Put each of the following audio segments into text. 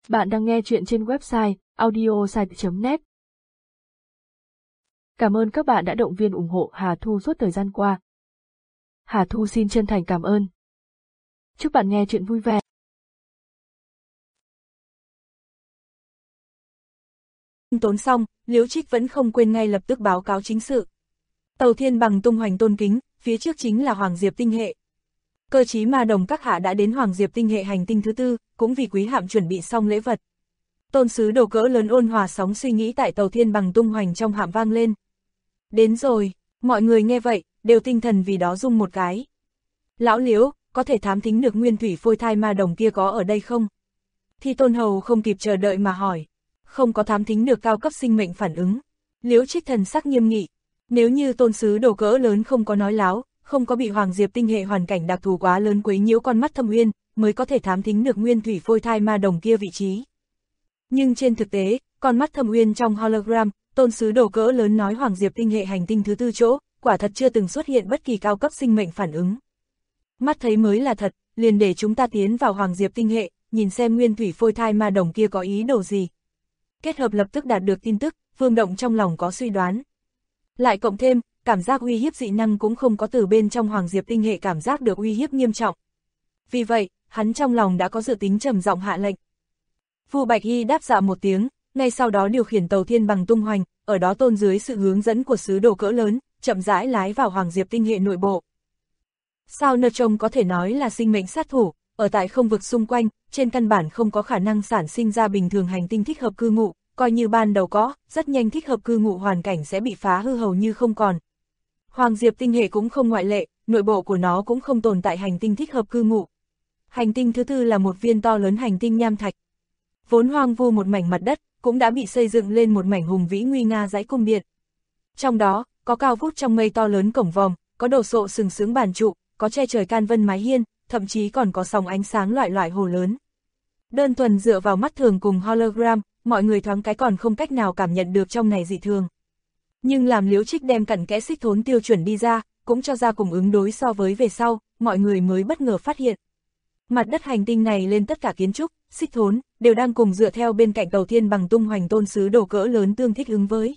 Bạn đang nghe chuyện trên website audiosite.net. Cảm ơn các bạn đã động viên ủng hộ Hà Thu suốt thời gian qua. Hà Thu xin chân thành cảm ơn. Chúc bạn nghe chuyện vui vẻ. Tốn xong, Liễu Trích vẫn không quên ngay lập tức báo cáo chính sự. Tàu Thiên Bằng tung hoành tôn kính, phía trước chính là Hoàng Diệp tinh hệ. Cơ chí Ma Đồng các hạ đã đến Hoàng Diệp tinh hệ hành tinh thứ tư, cũng vì quý hạm chuẩn bị xong lễ vật. Tôn sứ đồ cỡ lớn ôn hòa sóng suy nghĩ tại Tàu Thiên Bằng tung hoành trong hạm vang lên. Đến rồi, mọi người nghe vậy, đều tinh thần vì đó rung một cái. Lão Liễu, có thể thám thính được nguyên thủy phôi thai ma đồng kia có ở đây không? Thì Tôn Hầu không kịp chờ đợi mà hỏi. Không có thám thính được cao cấp sinh mệnh phản ứng. Liễu Trích thần sắc nghiêm nghị. Nếu như tôn sứ đồ cỡ lớn không có nói láo, không có bị Hoàng Diệp tinh hệ hoàn cảnh đặc thù quá lớn quấy nhiễu con mắt Thâm Uyên, mới có thể thám thính được nguyên thủy phôi thai ma đồng kia vị trí. Nhưng trên thực tế, con mắt Thâm Uyên trong hologram, tôn sứ đồ cỡ lớn nói Hoàng Diệp tinh hệ hành tinh thứ tư chỗ, quả thật chưa từng xuất hiện bất kỳ cao cấp sinh mệnh phản ứng. Mắt thấy mới là thật, liền để chúng ta tiến vào Hoàng Diệp tinh hệ, nhìn xem nguyên thủy phôi thai ma đồng kia có ý đồ gì. Kết hợp lập tức đạt được tin tức, Vương Động trong lòng có suy đoán. Lại cộng thêm, cảm giác uy hiếp dị năng cũng không có từ bên trong Hoàng Diệp tinh hệ cảm giác được uy hiếp nghiêm trọng. Vì vậy, hắn trong lòng đã có dự tính trầm giọng hạ lệnh. Vu Bạch Hy đáp dạ một tiếng, ngay sau đó điều khiển Tàu Thiên Bằng tung hoành, ở đó tôn dưới sự hướng dẫn của sứ đồ cỡ lớn, chậm rãi lái vào Hoàng Diệp tinh hệ nội bộ. Sao nơ trông có thể nói là sinh mệnh sát thủ, ở tại không vực xung quanh, trên căn bản không có khả năng sản sinh ra bình thường hành tinh thích hợp cư ngụ, coi như ban đầu có, rất nhanh thích hợp cư ngụ hoàn cảnh sẽ bị phá hư hầu như không còn. Hoàng Diệp tinh hệ cũng không ngoại lệ, nội bộ của nó cũng không tồn tại hành tinh thích hợp cư ngụ. Hành tinh thứ tư là một viên to lớn hành tinh nham thạch. Vốn hoang vu một mảnh mặt đất, cũng đã bị xây dựng lên một mảnh hùng vĩ nguy nga dãy cung điện. Trong đó, có cao vút trong mây to lớn cổng vòm, có đồ sộ sừng sướng bàn trụ, có che trời can vân mái hiên, thậm chí còn có sóng ánh sáng loại hồ lớn. Đơn thuần dựa vào mắt thường cùng hologram, mọi người thoáng cái còn không cách nào cảm nhận được trong này dị thường. Nhưng làm Liễu Trích đem cặn kẽ xích thốn tiêu chuẩn đi ra, cũng cho ra cùng ứng đối so với về sau, mọi người mới bất ngờ phát hiện. Mặt đất hành tinh này lên tất cả kiến trúc, xích thốn, đều đang cùng dựa theo bên cạnh Tàu Thiên Bằng tung hoành tôn sứ đồ cỡ lớn tương thích ứng với.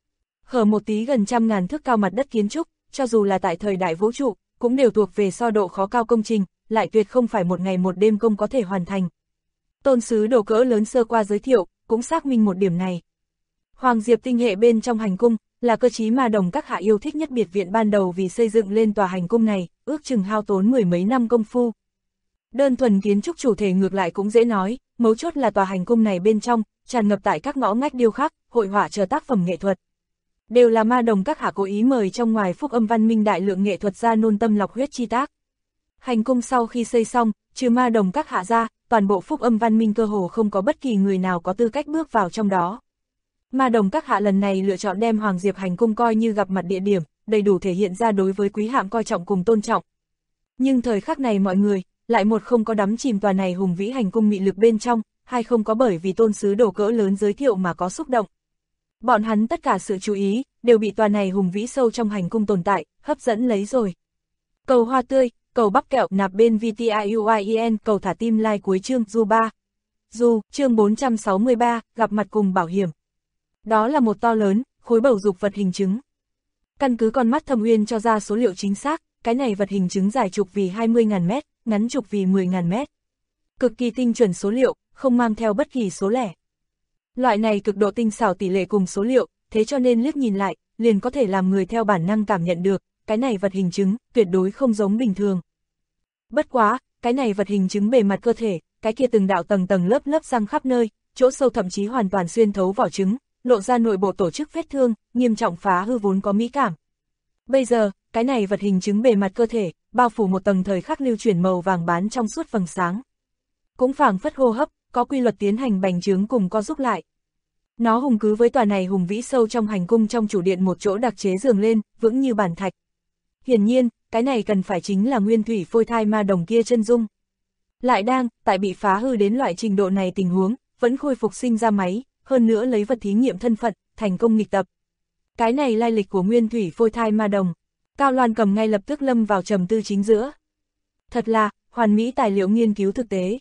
Hở một tí gần 100.000 thước cao mặt đất kiến trúc, cho dù là tại thời đại vũ trụ, cũng đều thuộc về so độ khó cao công trình, lại tuyệt không phải một ngày một đêm công có thể hoàn thành. Tôn sứ đồ cỡ lớn sơ qua giới thiệu, cũng xác minh một điểm này. Hoàng Diệp tinh hệ bên trong hành cung, là cơ chí Ma Đồng các hạ yêu thích nhất biệt viện ban đầu vì xây dựng lên tòa hành cung này, ước chừng hao tốn 10 mấy năm công phu. Đơn thuần kiến trúc chủ thể ngược lại cũng dễ nói, mấu chốt là tòa hành cung này bên trong, tràn ngập tại các ngõ ngách điêu khắc, hội họa chờ tác phẩm nghệ thuật. Đều là Ma Đồng các hạ cố ý mời trong ngoài phúc âm văn minh đại lượng nghệ thuật gia nôn tâm lọc huyết chi tác. Hành cung sau khi xây xong, trừ Ma Đồng các hạ ra, toàn bộ phúc âm văn minh cơ hồ không có bất kỳ người nào có tư cách bước vào trong đó. Ma Đồng các hạ lần này lựa chọn đem Hoàng Diệp hành cung coi như gặp mặt địa điểm, đầy đủ thể hiện ra đối với quý hạm coi trọng cùng tôn trọng. Nhưng thời khắc này mọi người, lại một không có đắm chìm tòa này hùng vĩ hành cung mị lực bên trong, hai không có bởi vì tôn sứ đồ cỡ lớn giới thiệu mà có xúc động. Bọn hắn tất cả sự chú ý, đều bị tòa này hùng vĩ sâu trong hành cung tồn tại, hấp dẫn lấy rồi. Cầu hoa tươi, cầu bắp kẹo nạp bên VTIUIEN, cầu thả tim like cuối chương Du 3. Du, chương 463, gặp mặt cùng bảo hiểm. Đó là một to lớn, khối bầu dục vật hình chứng. Căn cứ con mắt Thâm Uyên cho ra số liệu chính xác, cái này vật hình chứng dài trục vì 20.000 mét, ngắn trục vì 10.000 mét. Cực kỳ tinh chuẩn số liệu, không mang theo bất kỳ số lẻ. Loại này cực độ tinh xảo tỷ lệ cùng số liệu, thế cho nên liếc nhìn lại, liền có thể làm người theo bản năng cảm nhận được, cái này vật hình chứng, tuyệt đối không giống bình thường. Bất quá, cái này vật hình chứng bề mặt cơ thể, cái kia từng đạo tầng tầng lớp lớp răng khắp nơi, chỗ sâu thậm chí hoàn toàn xuyên thấu vỏ trứng, lộ ra nội bộ tổ chức vết thương, nghiêm trọng phá hư vốn có mỹ cảm. Bây giờ, cái này vật hình chứng bề mặt cơ thể, bao phủ một tầng thời khắc lưu chuyển màu vàng bán trong suốt vầng sáng. Cũng phảng phất hô hấp, có quy luật tiến hành bành trướng cùng co giúp lại. Nó hùng cứ với tòa này hùng vĩ sâu trong hành cung trong chủ điện một chỗ đặc chế giường lên, vững như bản thạch. Hiển nhiên, cái này cần phải chính là nguyên thủy phôi thai ma đồng kia chân dung. Lại đang, tại bị phá hư đến loại trình độ này tình huống, vẫn khôi phục sinh ra máy, hơn nữa lấy vật thí nghiệm thân phận, thành công nghịch tập. Cái này lai lịch của nguyên thủy phôi thai ma đồng. Cao Loan Cầm ngay lập tức lâm vào trầm tư chính giữa. Thật là, hoàn mỹ tài liệu nghiên cứu thực tế.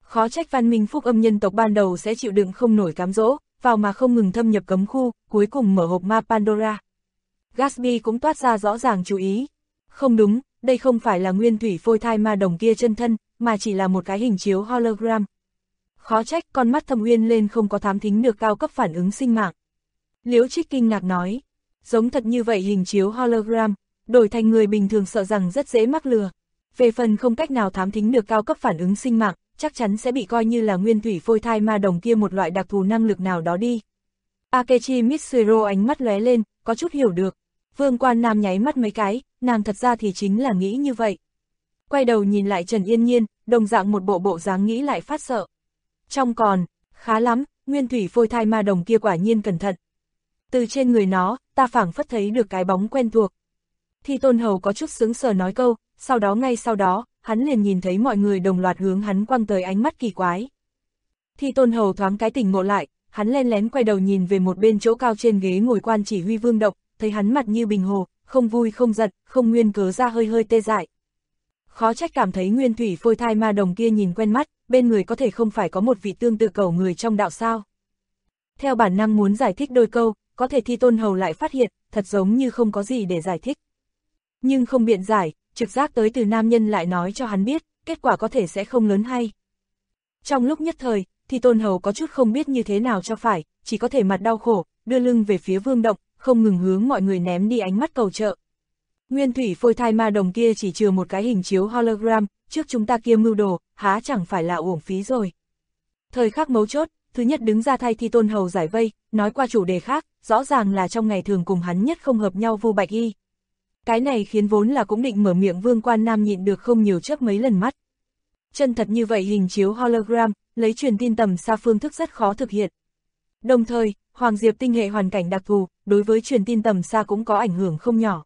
Khó trách văn minh phúc âm nhân tộc ban đầu sẽ chịu đựng không nổi cám dỗ, vào mà không ngừng thâm nhập cấm khu, cuối cùng mở hộp ma Pandora. Gatsby cũng toát ra rõ ràng chú ý. Không đúng, đây không phải là nguyên thủy phôi thai ma đồng kia chân thân, mà chỉ là một cái hình chiếu hologram. Khó trách con mắt Thâm Uyên lên không có thám thính được cao cấp phản ứng sinh mạng. Liễu Trích kinh ngạc nói, giống thật như vậy hình chiếu hologram, đổi thành người bình thường sợ rằng rất dễ mắc lừa. Về phần không cách nào thám thính được cao cấp phản ứng sinh mạng, chắc chắn sẽ bị coi như là nguyên thủy phôi thai ma đồng kia một loại đặc thù năng lực nào đó đi. Akechi Mitsuhiro ánh mắt lóe lên, có chút hiểu được. Vương Quan Nam nháy mắt mấy cái, nàng thật ra thì chính là nghĩ như vậy. Quay đầu nhìn lại Trần Yên Nhiên, đồng dạng một bộ dáng nghĩ lại phát sợ. Trong còn, khá lắm, nguyên thủy phôi thai ma đồng kia quả nhiên cẩn thận. Từ trên người nó, ta phảng phất thấy được cái bóng quen thuộc. Thi Tôn Hầu có chút sững sờ nói câu, ngay sau đó, hắn liền nhìn thấy mọi người đồng loạt hướng hắn quăng tới ánh mắt kỳ quái. Thi Tôn Hầu thoáng cái tỉnh ngộ lại, hắn len lén quay đầu nhìn về một bên chỗ cao trên ghế ngồi quan chỉ huy Vương Động, thấy hắn mặt như bình hồ, không vui không giận, không nguyên cớ ra hơi tê dại. Khó trách cảm thấy nguyên thủy phôi thai ma đồng kia nhìn quen mắt, bên người có thể không phải có một vị tương tự cẩu người trong đạo sao. Theo bản năng muốn giải thích đôi câu, có thể Thi Tôn Hầu lại phát hiện, thật giống như không có gì để giải thích. Nhưng không biện giải, trực giác tới từ nam nhân lại nói cho hắn biết, kết quả có thể sẽ không lớn hay. Trong lúc nhất thời, Thi Tôn Hầu có chút không biết như thế nào cho phải, chỉ có thể mặt đau khổ, đưa lưng về phía Vương Động, không ngừng hướng mọi người ném đi ánh mắt cầu trợ. Nguyên thủy phôi thai ma đồng kia chỉ chừa một cái hình chiếu hologram, trước chúng ta kia mưu đồ, há chẳng phải là uổng phí rồi. Thời khắc mấu chốt, thứ nhất đứng ra thay Thi Tôn Hầu giải vây, nói qua chủ đề khác, rõ ràng là trong ngày thường cùng hắn nhất không hợp nhau Vu Bạch Y. Cái này khiến vốn là cũng định mở miệng Vương Quan Nam nhịn được không nhiều chớp mấy lần mắt. Chân thật như vậy hình chiếu hologram, lấy truyền tin tầm xa phương thức rất khó thực hiện. Đồng thời, Hoàng Diệp tinh hệ hoàn cảnh đặc thù, đối với truyền tin tầm xa cũng có ảnh hưởng không nhỏ.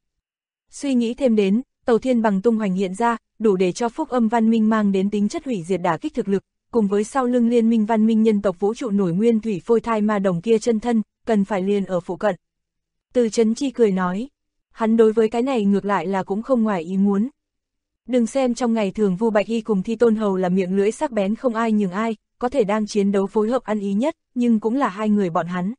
Suy nghĩ thêm đến, Tàu Thiên Bằng tung hoành hiện ra, đủ để cho phúc âm văn minh mang đến tính chất hủy diệt đả kích thực lực, cùng với sau lưng liên minh văn minh nhân tộc vũ trụ nổi nguyên thủy phôi thai ma đồng kia chân thân, cần phải liền ở phụ cận. Từ Chấn Chi cười nói, hắn đối với cái này ngược lại là cũng không ngoài ý muốn. Đừng xem trong ngày thường Vu Bạch Y cùng Thi Tôn Hầu là miệng lưỡi sắc bén không ai nhường ai, có thể đang chiến đấu phối hợp ăn ý nhất, nhưng cũng là hai người bọn hắn.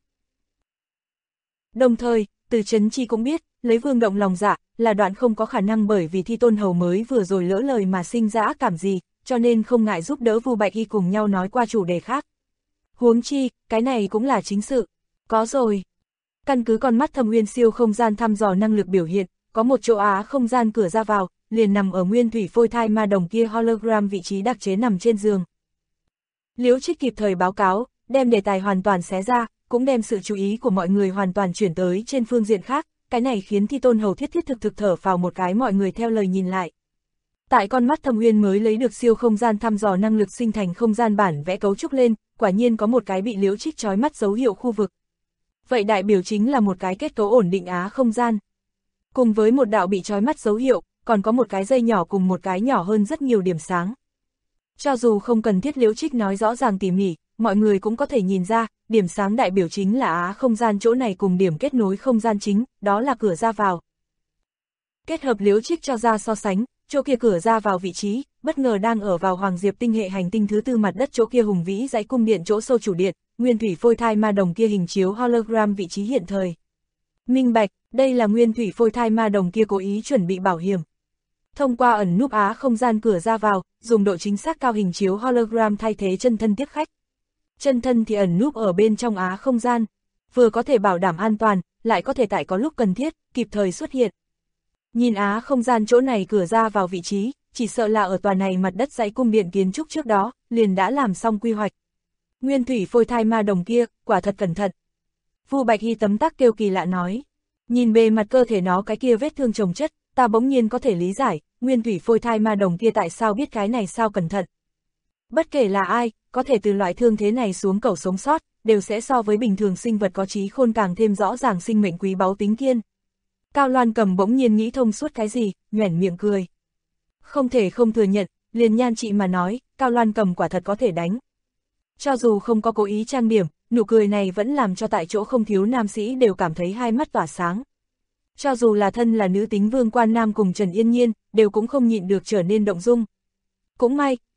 Đồng thời, Từ Chấn Chi cũng biết, lấy Vương Động lòng dạ, là đoạn không có khả năng bởi vì Thi Tôn Hầu mới vừa rồi lỡ lời mà sinh ra ác cảm gì, cho nên không ngại giúp đỡ Vu Bạch Y cùng nhau nói qua chủ đề khác. Huống chi, cái này cũng là chính sự. Có rồi. Căn cứ con mắt Thâm Uyên siêu không gian thăm dò năng lực biểu hiện, có một chỗ á không gian cửa ra vào, liền nằm ở nguyên thủy phôi thai ma đồng kia hologram vị trí đặc chế nằm trên giường. Liễu Trích kịp thời báo cáo, đem đề tài hoàn toàn xé ra, cũng đem sự chú ý của mọi người hoàn toàn chuyển tới trên phương diện khác, cái này khiến Thi Tôn Hầu thiết thực thở phào một cái, mọi người theo lời nhìn lại. Tại con mắt Thâm Uyên mới lấy được siêu không gian thăm dò năng lực sinh thành không gian bản vẽ cấu trúc lên, quả nhiên có một cái bị Liễu Trích chói mắt dấu hiệu khu vực. Vậy đại biểu chính là một cái kết cấu ổn định á không gian. Cùng với một đạo bị chói mắt dấu hiệu, còn có một cái dây nhỏ cùng một cái nhỏ hơn rất nhiều điểm sáng. Cho dù không cần thiết Liễu Trích nói rõ ràng tỉ mỉ, mọi người cũng có thể nhìn ra, điểm sáng đại biểu chính là á không gian chỗ này cùng điểm kết nối không gian chính, đó là cửa ra vào. Kết hợp Liễu Trích cho ra so sánh, chỗ kia cửa ra vào vị trí, bất ngờ đang ở vào Hoàng Diệp tinh hệ hành tinh thứ tư mặt đất chỗ kia hùng vĩ dãy cung điện chỗ sâu chủ điện, nguyên thủy phôi thai ma đồng kia hình chiếu hologram vị trí hiện thời. Minh bạch, đây là nguyên thủy phôi thai ma đồng kia cố ý chuẩn bị bảo hiểm. Thông qua ẩn núp á không gian cửa ra vào, dùng độ chính xác cao hình chiếu hologram thay thế chân thân tiếp khách. Chân thân thì ẩn núp ở bên trong á không gian, vừa có thể bảo đảm an toàn, lại có thể tại có lúc cần thiết, kịp thời xuất hiện. Nhìn á không gian chỗ này cửa ra vào vị trí, chỉ sợ là ở tòa này mặt đất dãy cung điện kiến trúc trước đó, liền đã làm xong quy hoạch. Nguyên thủy phôi thai ma đồng kia, quả thật cẩn thận. Vu Bạch Y tấm tắc kêu kỳ lạ nói, nhìn bề mặt cơ thể nó cái kia vết thương chồng chất, ta bỗng nhiên có thể lý giải, nguyên thủy phôi thai ma đồng kia tại sao biết cái này sao cẩn thận. Bất kể là ai, có thể từ loại thương thế này xuống cẩu sống sót, đều sẽ so với bình thường sinh vật có trí khôn càng thêm rõ ràng sinh mệnh quý báu tính kiên. Cao Loan Cầm bỗng nhiên nghĩ thông suốt cái gì, nhoẻn miệng cười. Không thể không thừa nhận, liền nhan chị mà nói, Cao Loan Cầm quả thật có thể đánh. Cho dù không có cố ý trang điểm, nụ cười này vẫn làm cho tại chỗ không thiếu nam sĩ đều cảm thấy hai mắt tỏa sáng. Cho dù là thân là nữ tính Vương Quan Nam cùng Trần Yên Nhiên, đều cũng không nhịn được trở nên động dung. Cũng may,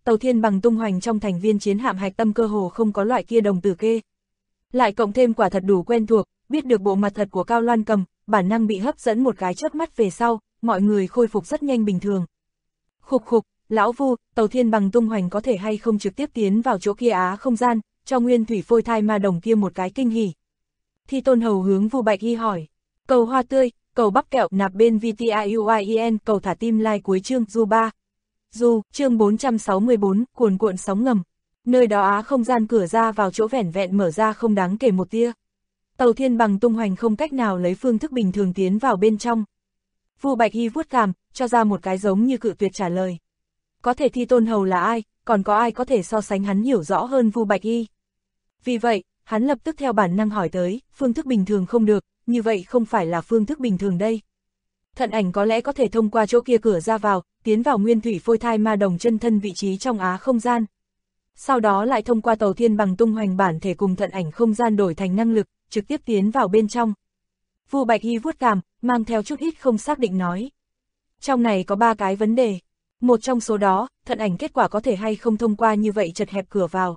tàu thiên bằng tung hoành trong thành viên chiến hạm hạch tâm cơ hồ không có loại kia đồng tử kê. Lại cộng thêm quả thật đủ quen thuộc, biết được bộ mặt thật của Cao Loan Cầm, bản năng bị hấp dẫn một cái chớp mắt về sau, mọi người khôi phục rất nhanh bình thường. Khục khục, lão Vu, tàu thiên bằng tung hoành có thể hay không trực tiếp tiến vào chỗ kia á không gian, cho nguyên thủy phôi thai ma đồng kia một cái kinh hỉ. Thi Tôn Hầu hướng Vu Bạch Hy hỏi, cầu hoa tươi, cầu bắp kẹo nạp bên VTIUIEN, cầu thả tim like cuối chương Du 3. Du, chương 464, cuồn cuộn sóng ngầm. Nơi đó á không gian cửa ra vào chỗ vẻn vẹn mở ra không đáng kể một tia. Tàu thiên bằng tung hoành không cách nào lấy phương thức bình thường tiến vào bên trong. Vu Bạch Hy vuốt cằm, cho ra một cái giống như cự tuyệt trả lời. Có thể Thi Tôn Hầu là ai, còn có ai có thể so sánh hắn hiểu rõ hơn Vu Bạch Hy. Vì vậy, hắn lập tức theo bản năng hỏi tới, phương thức bình thường không được, như vậy không phải là phương thức bình thường đây. Thận ảnh có lẽ có thể thông qua chỗ kia cửa ra vào, tiến vào nguyên thủy phôi thai ma đồng chân thân vị trí trong á không gian. Sau đó lại thông qua tàu thiên bằng tung hoành bản thể cùng thận ảnh không gian đổi thành năng lực, trực tiếp tiến vào bên trong. Vu Bạch Hy vuốt cằm, mang theo chút ít không xác định nói. Trong này có 3 cái vấn đề. Một trong số đó, thận ảnh kết quả có thể hay không thông qua như vậy chật hẹp cửa vào.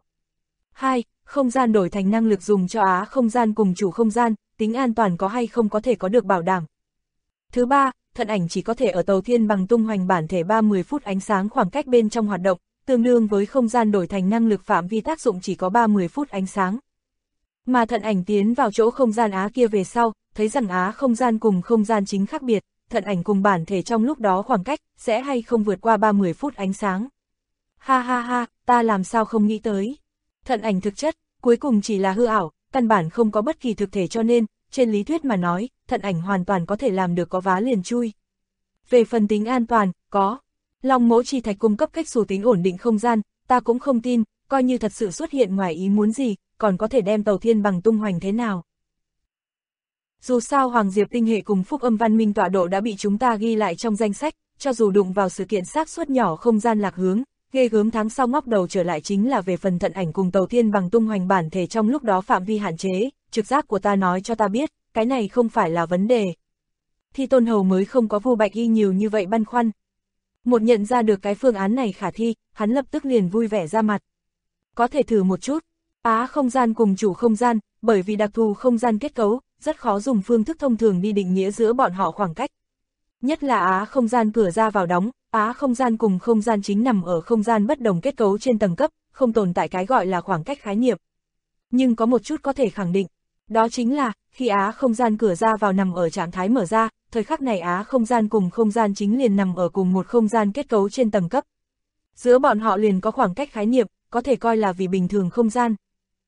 2. Không gian đổi thành năng lực dùng cho á không gian cùng chủ không gian, tính an toàn có hay không có thể có được bảo đảm. Thứ 3, thận ảnh chỉ có thể ở tàu thiên bằng tung hoành bản thể 30 phút ánh sáng khoảng cách bên trong hoạt động, tương đương với không gian đổi thành năng lực phạm vi tác dụng chỉ có 30 phút ánh sáng. Mà thận ảnh tiến vào chỗ không gian á kia về sau, thấy rằng á không gian cùng không gian chính khác biệt, thận ảnh cùng bản thể trong lúc đó khoảng cách, sẽ hay không vượt qua 30 phút ánh sáng. Ha ha ha, ta làm sao không nghĩ tới. Thận ảnh thực chất, cuối cùng chỉ là hư ảo, căn bản không có bất kỳ thực thể cho nên, trên lý thuyết mà nói, thận ảnh hoàn toàn có thể làm được có vá liền chui. Về phần tính an toàn, có. Long mẫu chi thạch cung cấp cách xù tính ổn định không gian, ta cũng không tin, coi như thật sự xuất hiện ngoài ý muốn gì, còn có thể đem tàu thiên bằng tung hoành thế nào. Dù sao Hoàng Diệp tinh hệ cùng Phúc Âm Văn Minh tọa độ đã bị chúng ta ghi lại trong danh sách, cho dù đụng vào sự kiện xác suất nhỏ không gian lạc hướng, ghê gớm tháng sau ngóc đầu trở lại chính là về phần thận ảnh cùng tàu thiên bằng tung hoành bản thể trong lúc đó phạm vi hạn chế, trực giác của ta nói cho ta biết, cái này không phải là vấn đề. Thi Tôn Hầu mới không có Vu Bạch Hy nhiều như vậy băn khoăn. Một nhận ra được cái phương án này khả thi, hắn lập tức liền vui vẻ ra mặt. Có thể thử một chút, á không gian cùng chủ không gian, bởi vì đặc thù không gian kết cấu, rất khó dùng phương thức thông thường đi định nghĩa giữa bọn họ khoảng cách. Nhất là á không gian cửa ra vào đóng, á không gian cùng không gian chính nằm ở không gian bất đồng kết cấu trên tầng cấp, không tồn tại cái gọi là khoảng cách khái niệm. Nhưng có một chút có thể khẳng định, đó chính là, khi á không gian cửa ra vào nằm ở trạng thái mở ra, thời khắc này á không gian cùng không gian chính liền nằm ở cùng một không gian kết cấu trên tầng cấp. Giữa bọn họ liền có khoảng cách khái niệm, có thể coi là vì bình thường không gian.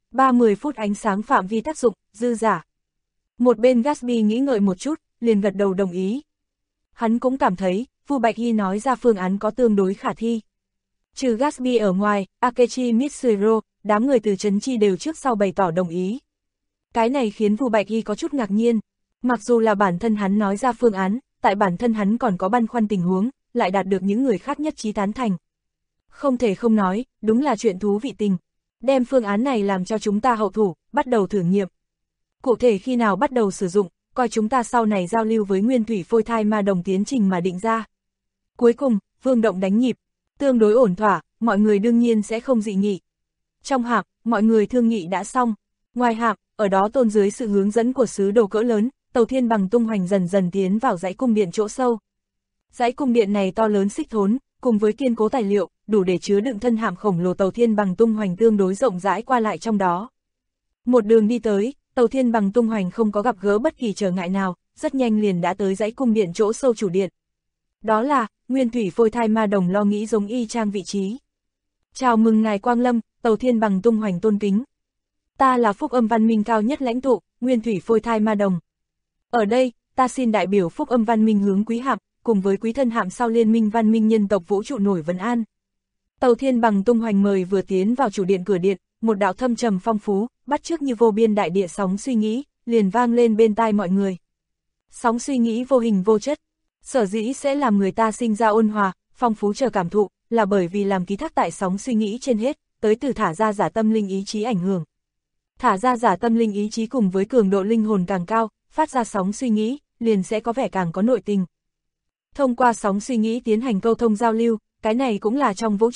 30 phút ánh sáng phạm vi tác dụng, dư giả. Một bên Gatsby nghĩ ngợi một chút, liền gật đầu đồng ý. Hắn cũng cảm thấy, Vu Bạch Hy nói ra phương án có tương đối khả thi. Trừ Gatsby ở ngoài, Akechi Mitsuhiro, đám người từ Trấn Chi đều trước sau bày tỏ đồng ý. Cái này khiến Vu Bạch Hy có chút ngạc nhiên. Mặc dù là bản thân hắn nói ra phương án, tại bản thân hắn còn có băn khoăn tình huống, lại đạt được những người khác nhất trí tán thành. Không thể không nói, đúng là chuyện thú vị tình. Đem phương án này làm cho chúng ta hậu thủ, bắt đầu thử nghiệm. Cụ thể khi nào bắt đầu sử dụng, coi chúng ta sau này giao lưu với nguyên thủy phôi thai ma đồng tiến trình mà định ra. Cuối cùng, vương động đánh nhịp, tương đối ổn thỏa, mọi người đương nhiên sẽ không dị nghị. Trong hạm, mọi người thương nghị đã xong. Ngoài hạm, ở đó tôn dưới sự hướng dẫn của sứ đồ cỡ lớn, tàu thiên bằng tung hoành dần dần tiến vào dãy cung điện chỗ sâu. Dãy cung điện này to lớn xích thốn, cùng với kiên cố tài liệu, đủ để chứa đựng thân hạm khổng lồ tàu thiên bằng tung hoành tương đối rộng rãi qua lại trong đó. Một đường đi tới, tàu thiên bằng tung hoành không có gặp gỡ bất kỳ trở ngại nào, rất nhanh liền đã tới dãy cung điện chỗ sâu chủ điện. Đó là, nguyên thủy phôi thai ma đồng lo nghĩ giống y chang vị trí. Chào mừng ngài Quang Lâm, tàu thiên bằng tung hoành tôn kính. Ta là Phúc Âm Văn Minh cao nhất lãnh tụ, nguyên thủy phôi thai ma đồng. Ở đây, ta xin đại biểu Phúc Âm Văn Minh hướng quý hạm, cùng với quý thân hạm sau Liên minh Văn Minh nhân tộc vũ trụ nổi vấn an. Tàu thiên bằng tung hoành mời vừa tiến vào chủ điện cửa điện, một đạo thâm trầm phong phú, bắt chước như vô biên đại địa sóng suy nghĩ, liền vang lên bên tai mọi người. Sóng suy nghĩ vô hình vô chất, sở dĩ sẽ làm người ta sinh ra ôn hòa, phong phú chờ cảm thụ, là bởi vì làm ký thác tại sóng suy nghĩ trên hết, tới từ thả ra giả tâm linh ý chí ảnh hưởng. Thả ra giả tâm linh ý chí cùng với cường độ linh hồn càng cao, phát ra sóng suy nghĩ, liền sẽ có vẻ càng có nội tình. Thông qua sóng suy nghĩ tiến hành câu thông giao lưu, cái này cũng là trong vũ trụ,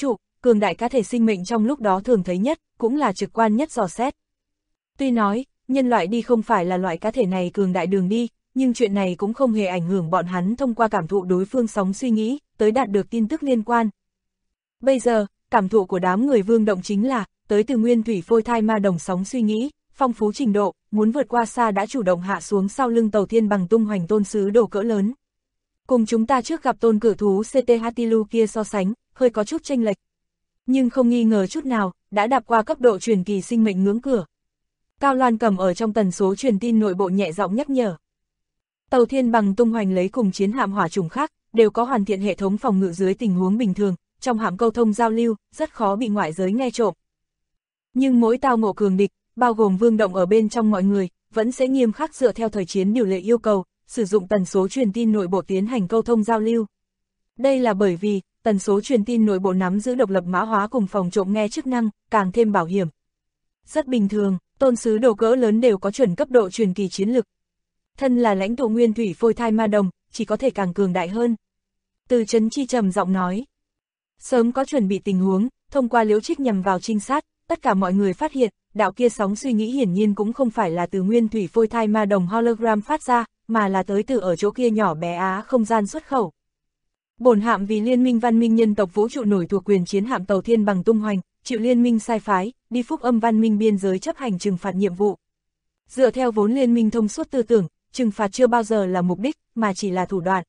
cường đại cá thể sinh mệnh trong lúc đó thường thấy nhất, cũng là trực quan nhất dò xét. Tuy nói, nhân loại đi không phải là loại cá thể này cường đại đường đi, nhưng chuyện này cũng không hề ảnh hưởng bọn hắn thông qua cảm thụ đối phương sóng suy nghĩ, tới đạt được tin tức liên quan. Bây giờ, cảm thụ của đám người Vương Động chính là, tới từ nguyên thủy phôi thai ma đồng sóng suy nghĩ, phong phú trình độ, muốn vượt qua xa đã chủ động hạ xuống sau lưng Tàu Thiên Bằng tung hoành tôn sứ đồ cỡ lớn. Cùng chúng ta trước gặp tôn cử thú CT Hatilu kia so sánh, hơi có chút chênh lệch. Nhưng không nghi ngờ chút nào, đã đạp qua cấp độ truyền kỳ sinh mệnh ngưỡng cửa. Cao Loan cầm ở trong tần số truyền tin nội bộ nhẹ giọng nhắc nhở. Tàu Thiên Bằng tung hoành lấy cùng chiến hạm hỏa chủng khác, đều có hoàn thiện hệ thống phòng ngự dưới tình huống bình thường, trong hạm câu thông giao lưu, rất khó bị ngoại giới nghe trộm. Nhưng mỗi tao ngộ cường địch, bao gồm Vương Động ở bên trong mọi người, vẫn sẽ nghiêm khắc dựa theo thời chiến điều lệ yêu cầu, sử dụng tần số truyền tin nội bộ tiến hành câu thông giao lưu. Đây là bởi vì, tần số truyền tin nội bộ nắm giữ độc lập mã hóa cùng phòng trộm nghe chức năng, càng thêm bảo hiểm. Rất bình thường, tôn sứ đồ cỡ lớn đều có chuẩn cấp độ truyền kỳ chiến lực. Thân là lãnh tụ nguyên thủy phôi thai ma đồng, chỉ có thể càng cường đại hơn. Từ Trấn Chi trầm giọng nói. Sớm có chuẩn bị tình huống, thông qua Liễu Trích nhằm vào trinh sát, tất cả mọi người phát hiện, đạo kia sóng suy nghĩ hiển nhiên cũng không phải là từ nguyên thủy phôi thai ma đồng hologram phát ra, mà là tới từ ở chỗ kia nhỏ bé Á không gian xuất khẩu. Bổn hạm vì Liên minh văn minh nhân tộc vũ trụ nổi thuộc quyền chiến hạm Tàu Thiên Bằng tung hoành, chịu Liên minh sai phái, đi phúc âm văn minh biên giới chấp hành trừng phạt nhiệm vụ. Dựa theo vốn Liên minh thông suốt tư tưởng, trừng phạt chưa bao giờ là mục đích, mà chỉ là thủ đoạn.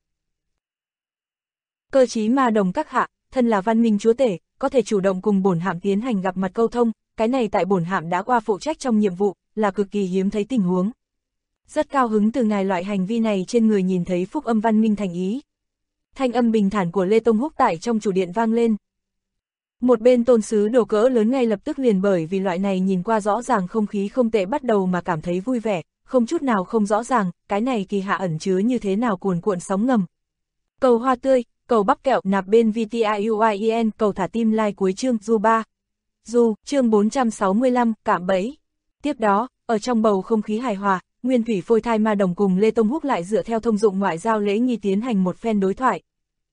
Cơ chí ma đồng các hạ, thân là văn minh chúa tể, có thể chủ động cùng bổn hạm tiến hành gặp mặt câu thông, cái này tại bổn hạm đã qua phụ trách trong nhiệm vụ, là cực kỳ hiếm thấy tình huống. Rất cao hứng từ ngài loại hành vi này trên người nhìn thấy phúc âm văn minh thành ý. Thanh âm bình thản của Lê Tông Húc tại trong chủ điện vang lên. Một bên tôn sứ đồ cỡ lớn ngay lập tức liền bởi vì loại này nhìn qua rõ ràng không khí không tệ bắt đầu mà cảm thấy vui vẻ, không chút nào không rõ ràng, cái này kỳ hạ ẩn chứa như thế nào cuồn cuộn sóng ngầm. Cầu hoa tươi, cầu bắp kẹo nạp bên VTIUIEN, cầu thả tim like cuối chương du 3. Du, chương 465, cạm bẫy. Tiếp đó, ở trong bầu không khí hài hòa, nguyên thủy phôi thai ma đồng cùng Lê Tông Húc lại dựa theo thông dụng ngoại giao lễ nghi tiến hành một phen đối thoại.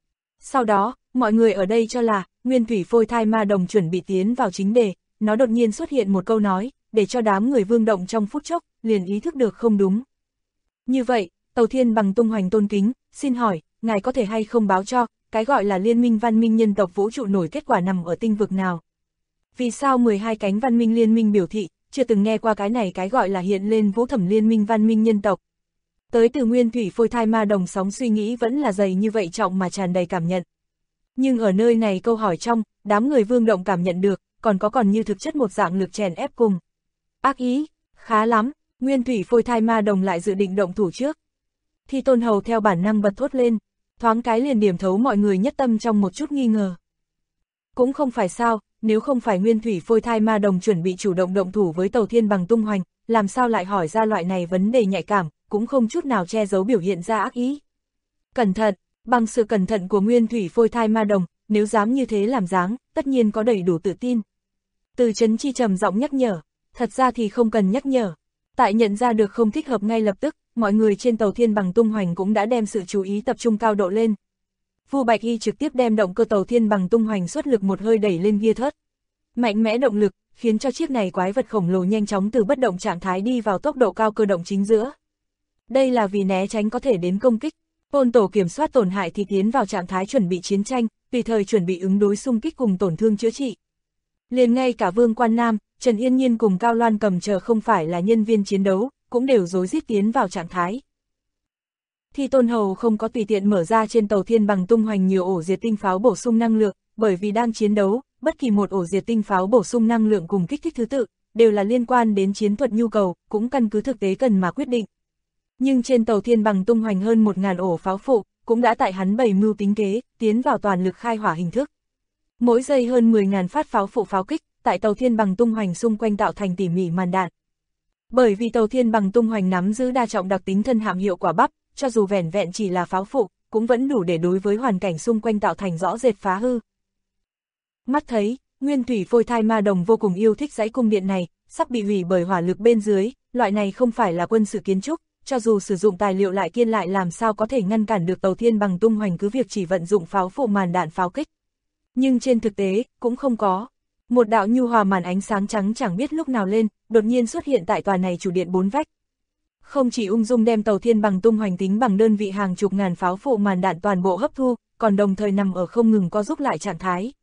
Sau đó, mọi người ở đây cho là, nguyên thủy phôi thai ma đồng chuẩn bị tiến vào chính đề, nó đột nhiên xuất hiện một câu nói, để cho đám người Vương Động trong phút chốc, liền ý thức được không đúng. Như vậy, Tàu Thiên Bằng tung hoành tôn kính, xin hỏi, ngài có thể hay không báo cho, cái gọi là liên minh văn minh nhân tộc vũ trụ nổi kết quả nằm ở tinh vực nào? Vì sao 12 cánh văn minh liên minh biểu thị, chưa từng nghe qua cái này cái gọi là hiện lên vũ thẩm liên minh văn minh nhân tộc? Tới từ nguyên thủy phôi thai ma đồng sóng suy nghĩ vẫn là dày như vậy trọng mà tràn đầy cảm nhận. Nhưng ở nơi này câu hỏi trong, đám người Vương Động cảm nhận được, còn như thực chất một dạng lực chèn ép cùng. Ác ý, khá lắm, nguyên thủy phôi thai ma đồng lại dự định động thủ trước. Thi Tôn Hầu theo bản năng bật thốt lên, thoáng cái liền điểm thấu mọi người nhất tâm trong một chút nghi ngờ. Cũng không phải sao, nếu không phải nguyên thủy phôi thai ma đồng chuẩn bị chủ động động thủ với Tàu Thiên Bằng tung hoành, làm sao lại hỏi ra loại này vấn đề nhạy cảm, cũng không chút nào che giấu biểu hiện ra ác ý. Cẩn thận, bằng sự cẩn thận của nguyên thủy phôi thai ma đồng, nếu dám như thế làm dáng, tất nhiên có đầy đủ tự tin. Từ Trấn Chi trầm giọng nhắc nhở, thật ra thì không cần nhắc nhở. Tại nhận ra được không thích hợp ngay lập tức, mọi người trên Tàu Thiên Bằng tung hoành cũng đã đem sự chú ý tập trung cao độ lên. Vu Bạch Y trực tiếp đem động cơ Tàu Thiên Bằng tung hoành xuất lực một hơi đẩy lên gear thớt. Mạnh mẽ động lực, khiến cho chiếc này quái vật khổng lồ nhanh chóng từ bất động trạng thái đi vào tốc độ cao cơ động chính giữa. Đây là vì né tránh có thể đến công kích. Ôn tổ kiểm soát tổn hại thì tiến vào trạng thái chuẩn bị chiến tranh, tùy thời chuẩn bị ứng đối xung kích cùng tổn thương chữa trị. Liền ngay cả Vương Quan Nam, Trần Yên Nhiên cùng Cao Loan Cầm chờ không phải là nhân viên chiến đấu, cũng đều rối rít tiến vào trạng thái. Thi Tôn Hầu không có tùy tiện mở ra trên Tàu Thiên Bằng tung hoành nhiều ổ diệt tinh pháo bổ sung năng lượng, bởi vì đang chiến đấu, bất kỳ một ổ diệt tinh pháo bổ sung năng lượng cùng kích thích thứ tự, đều là liên quan đến chiến thuật nhu cầu, cũng căn cứ thực tế cần mà quyết định. Nhưng trên Tàu Thiên Bằng tung hoành hơn 1000 ổ pháo phụ, cũng đã tại hắn bày mưu tính kế, tiến vào toàn lực khai hỏa hình thức. Mỗi giây hơn 10.000 phát pháo phụ pháo kích, tại Tàu Thiên Bằng tung hoành xung quanh tạo thành tỉ mỉ màn đạn. Bởi vì Tàu Thiên Bằng tung hoành nắm giữ đa trọng đặc tính thân hạm hiệu quả bắp, cho dù vẻn vẹn chỉ là pháo phụ, cũng vẫn đủ để đối với hoàn cảnh xung quanh tạo thành rõ rệt phá hư. Mắt thấy, nguyên thủy phôi thai ma đồng vô cùng yêu thích dãy cung điện này, sắp bị hủy bởi hỏa lực bên dưới, loại này không phải là quân sự kiến trúc, cho dù sử dụng tài liệu lại kiên lại làm sao có thể ngăn cản được Tàu Thiên Bằng tung hoành cứ việc chỉ vận dụng pháo phụ màn đạn pháo kích. Nhưng trên thực tế, cũng không có. Một đạo nhu hòa màn ánh sáng trắng chẳng biết lúc nào lên, đột nhiên xuất hiện tại tòa này chủ điện 4 vách. Không chỉ ung dung đem tàu thiên bằng tung hoành tính bằng đơn vị hàng chục ngàn pháo phụ màn đạn toàn bộ hấp thu, còn đồng thời nằm ở không ngừng co giúp lại trạng thái.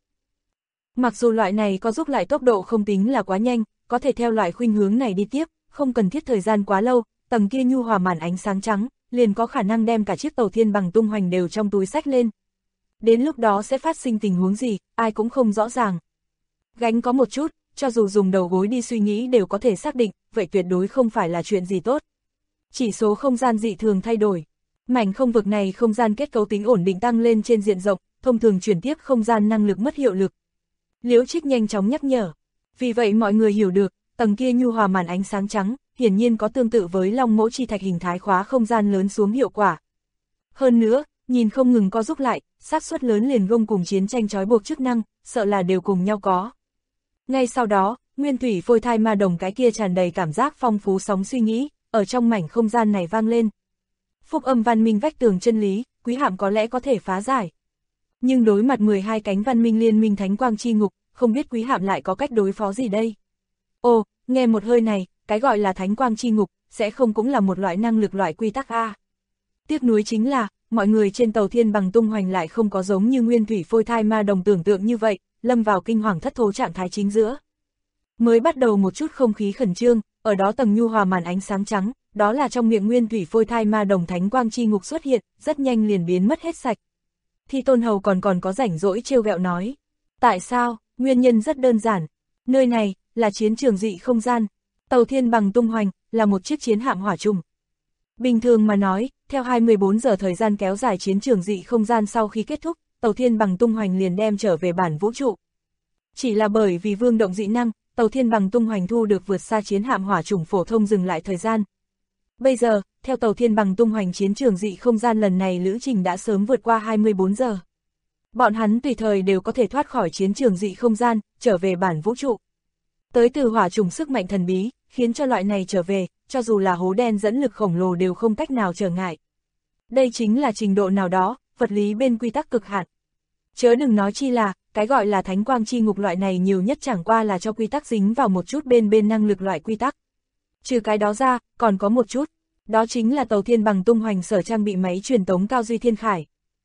Mặc dù loại này co giúp lại tốc độ không tính là quá nhanh, có thể theo loại khuynh hướng này đi tiếp, không cần thiết thời gian quá lâu, tầng kia nhu hòa màn ánh sáng trắng, liền có khả năng đem cả chiếc tàu thiên bằng tung hoành đều trong túi xách lên. Đến lúc đó sẽ phát sinh tình huống gì, ai cũng không rõ ràng. Gánh có một chút, cho dù dùng đầu gối đi suy nghĩ đều có thể xác định, vậy tuyệt đối không phải là chuyện gì tốt. Chỉ số không gian dị thường thay đổi. Mảnh không vực này không gian kết cấu tính ổn định tăng lên trên diện rộng, thông thường chuyển tiếp không gian năng lực mất hiệu lực. Liễu Trích nhanh chóng nhắc nhở. Vì vậy mọi người hiểu được, tầng kia nhu hòa màn ánh sáng trắng, hiển nhiên có tương tự với long mẫu chi thạch hình thái khóa không gian lớn xuống hiệu quả. Hơn nữa, nhìn không ngừng co giúp lại, xác suất lớn liền gông cùng chiến tranh trói buộc chức năng, sợ là đều cùng nhau có. Ngay sau đó, nguyên thủy phôi thai ma đồng cái kia tràn đầy cảm giác phong phú sóng suy nghĩ, ở trong mảnh không gian này vang lên. Phúc âm văn minh vách tường chân lý, Quý Hạm có lẽ có thể phá giải. Nhưng đối mặt 12 cánh văn minh liên minh thánh quang chi ngục, không biết Quý Hạm lại có cách đối phó gì đây? Ồ, nghe một hơi này, cái gọi là thánh quang chi ngục, sẽ không cũng là một loại năng lực loại quy tắc A. Tiếc nuối chính là, mọi người trên tàu thiên bằng tung hoành lại không có giống như nguyên thủy phôi thai ma đồng tưởng tượng như vậy, lâm vào kinh hoàng thất thố trạng thái chính giữa. Mới bắt đầu một chút không khí khẩn trương, ở đó tầng nhu hòa màn ánh sáng trắng, đó là trong miệng nguyên thủy phôi thai ma đồng thánh quang chi ngục xuất hiện, rất nhanh liền biến mất hết sạch. Thi Tôn Hầu còn có rảnh rỗi trêu ghẹo nói. Tại sao? Nguyên nhân rất đơn giản. Nơi này, là chiến trường dị không gian. Tàu thiên bằng tung hoành, là một chiếc chiến hạm hỏa trùng. Bình thường mà nói, theo 24 giờ thời gian kéo dài chiến trường dị không gian sau khi kết thúc, tàu thiên bằng tung hoành liền đem trở về bản vũ trụ. Chỉ là bởi vì vương động dị năng, tàu thiên bằng tung hoành thu được vượt xa chiến hạm hỏa trùng phổ thông dừng lại thời gian. Bây giờ, theo tàu thiên bằng tung hoành chiến trường dị không gian lần này lữ trình đã sớm vượt qua 24 giờ. Bọn hắn tùy thời đều có thể thoát khỏi chiến trường dị không gian, trở về bản vũ trụ. Tới từ hỏa trùng sức mạnh thần bí, khiến cho loại này trở về, cho dù là hố đen dẫn lực khổng lồ đều không cách nào trở ngại. Đây chính là trình độ nào đó, vật lý bên quy tắc cực hạn. Chớ đừng nói chi là, cái gọi là thánh quang chi ngục loại này nhiều nhất chẳng qua là cho quy tắc dính vào một chút bên năng lực loại quy tắc. Trừ cái đó ra, còn có một chút, đó chính là tàu thiên bằng tung hoành sở trang bị máy truyền tống cao duy thiên khải.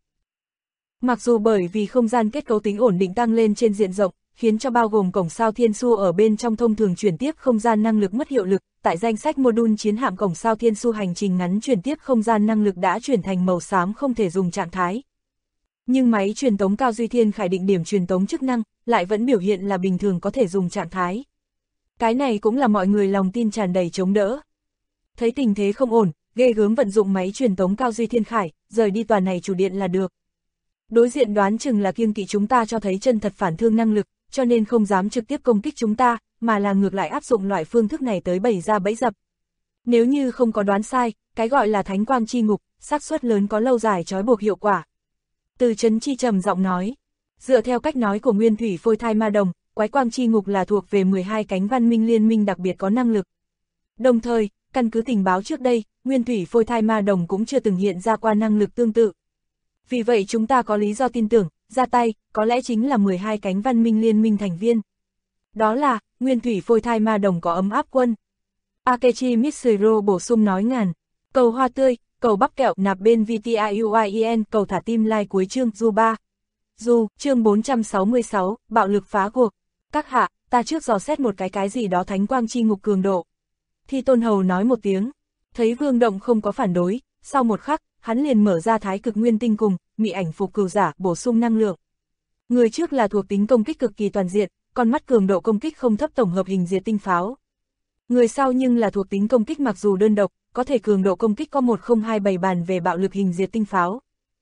Mặc dù bởi vì không gian kết cấu tính ổn định tăng lên trên diện rộng, khiến cho bao gồm cổng sao thiên su ở bên trong thông thường chuyển tiếp không gian năng lực mất hiệu lực, tại danh sách module chiến hạm cổng sao thiên su hành trình ngắn chuyển tiếp không gian năng lực đã chuyển thành màu xám không thể dùng trạng thái. Nhưng máy truyền tống cao duy thiên khải định điểm truyền tống chức năng, lại vẫn biểu hiện là bình thường có thể dùng trạng thái. Cái này cũng là mọi người lòng tin tràn đầy chống đỡ. Thấy tình thế không ổn, ghê gớm vận dụng máy truyền tống cao duy thiên khải, rời đi tòa này chủ điện là được. Đối diện đoán chừng là kiêng kỵ chúng ta cho thấy chân thật phản thương năng lực, cho nên không dám trực tiếp công kích chúng ta, mà là ngược lại áp dụng loại phương thức này tới bày ra bẫy dập. Nếu như không có đoán sai, cái gọi là thánh quang chi ngục, xác suất lớn có lâu dài trói buộc hiệu quả. Từ Trấn Chi trầm giọng nói, dựa theo cách nói của nguyên thủy phôi thai ma đồng, quái quang chi ngục là thuộc về 12 cánh văn minh liên minh đặc biệt có năng lực. Đồng thời, căn cứ tình báo trước đây, nguyên thủy phôi thai ma đồng cũng chưa từng hiện ra qua năng lực tương tự. Vì vậy chúng ta có lý do tin tưởng, ra tay, có lẽ chính là 12 cánh văn minh liên minh thành viên. Đó là, nguyên thủy phôi thai ma đồng có ấm áp quân. Akechi Mitsuro bổ sung nói ngàn, cầu hoa tươi, cầu bắp kẹo nạp bên VTIUIEN, cầu thả tim like cuối chương Du 3. Du, chương 466, bạo lực phá cuộc. Các hạ, ta trước dò xét một cái gì đó thánh quang chi ngục cường độ. Thi Tôn Hầu nói một tiếng, thấy Vương Động không có phản đối, sau một khắc, hắn liền mở ra thái cực nguyên tinh cùng, mị ảnh phục cửu giả, bổ sung năng lượng. Người trước là thuộc tính công kích cực kỳ toàn diện, con mắt cường độ công kích không thấp tổng hợp hình diệt tinh pháo. Người sau nhưng là thuộc tính công kích mặc dù đơn độc, có thể cường độ công kích có 1027 bàn về bạo lực hình diệt tinh pháo.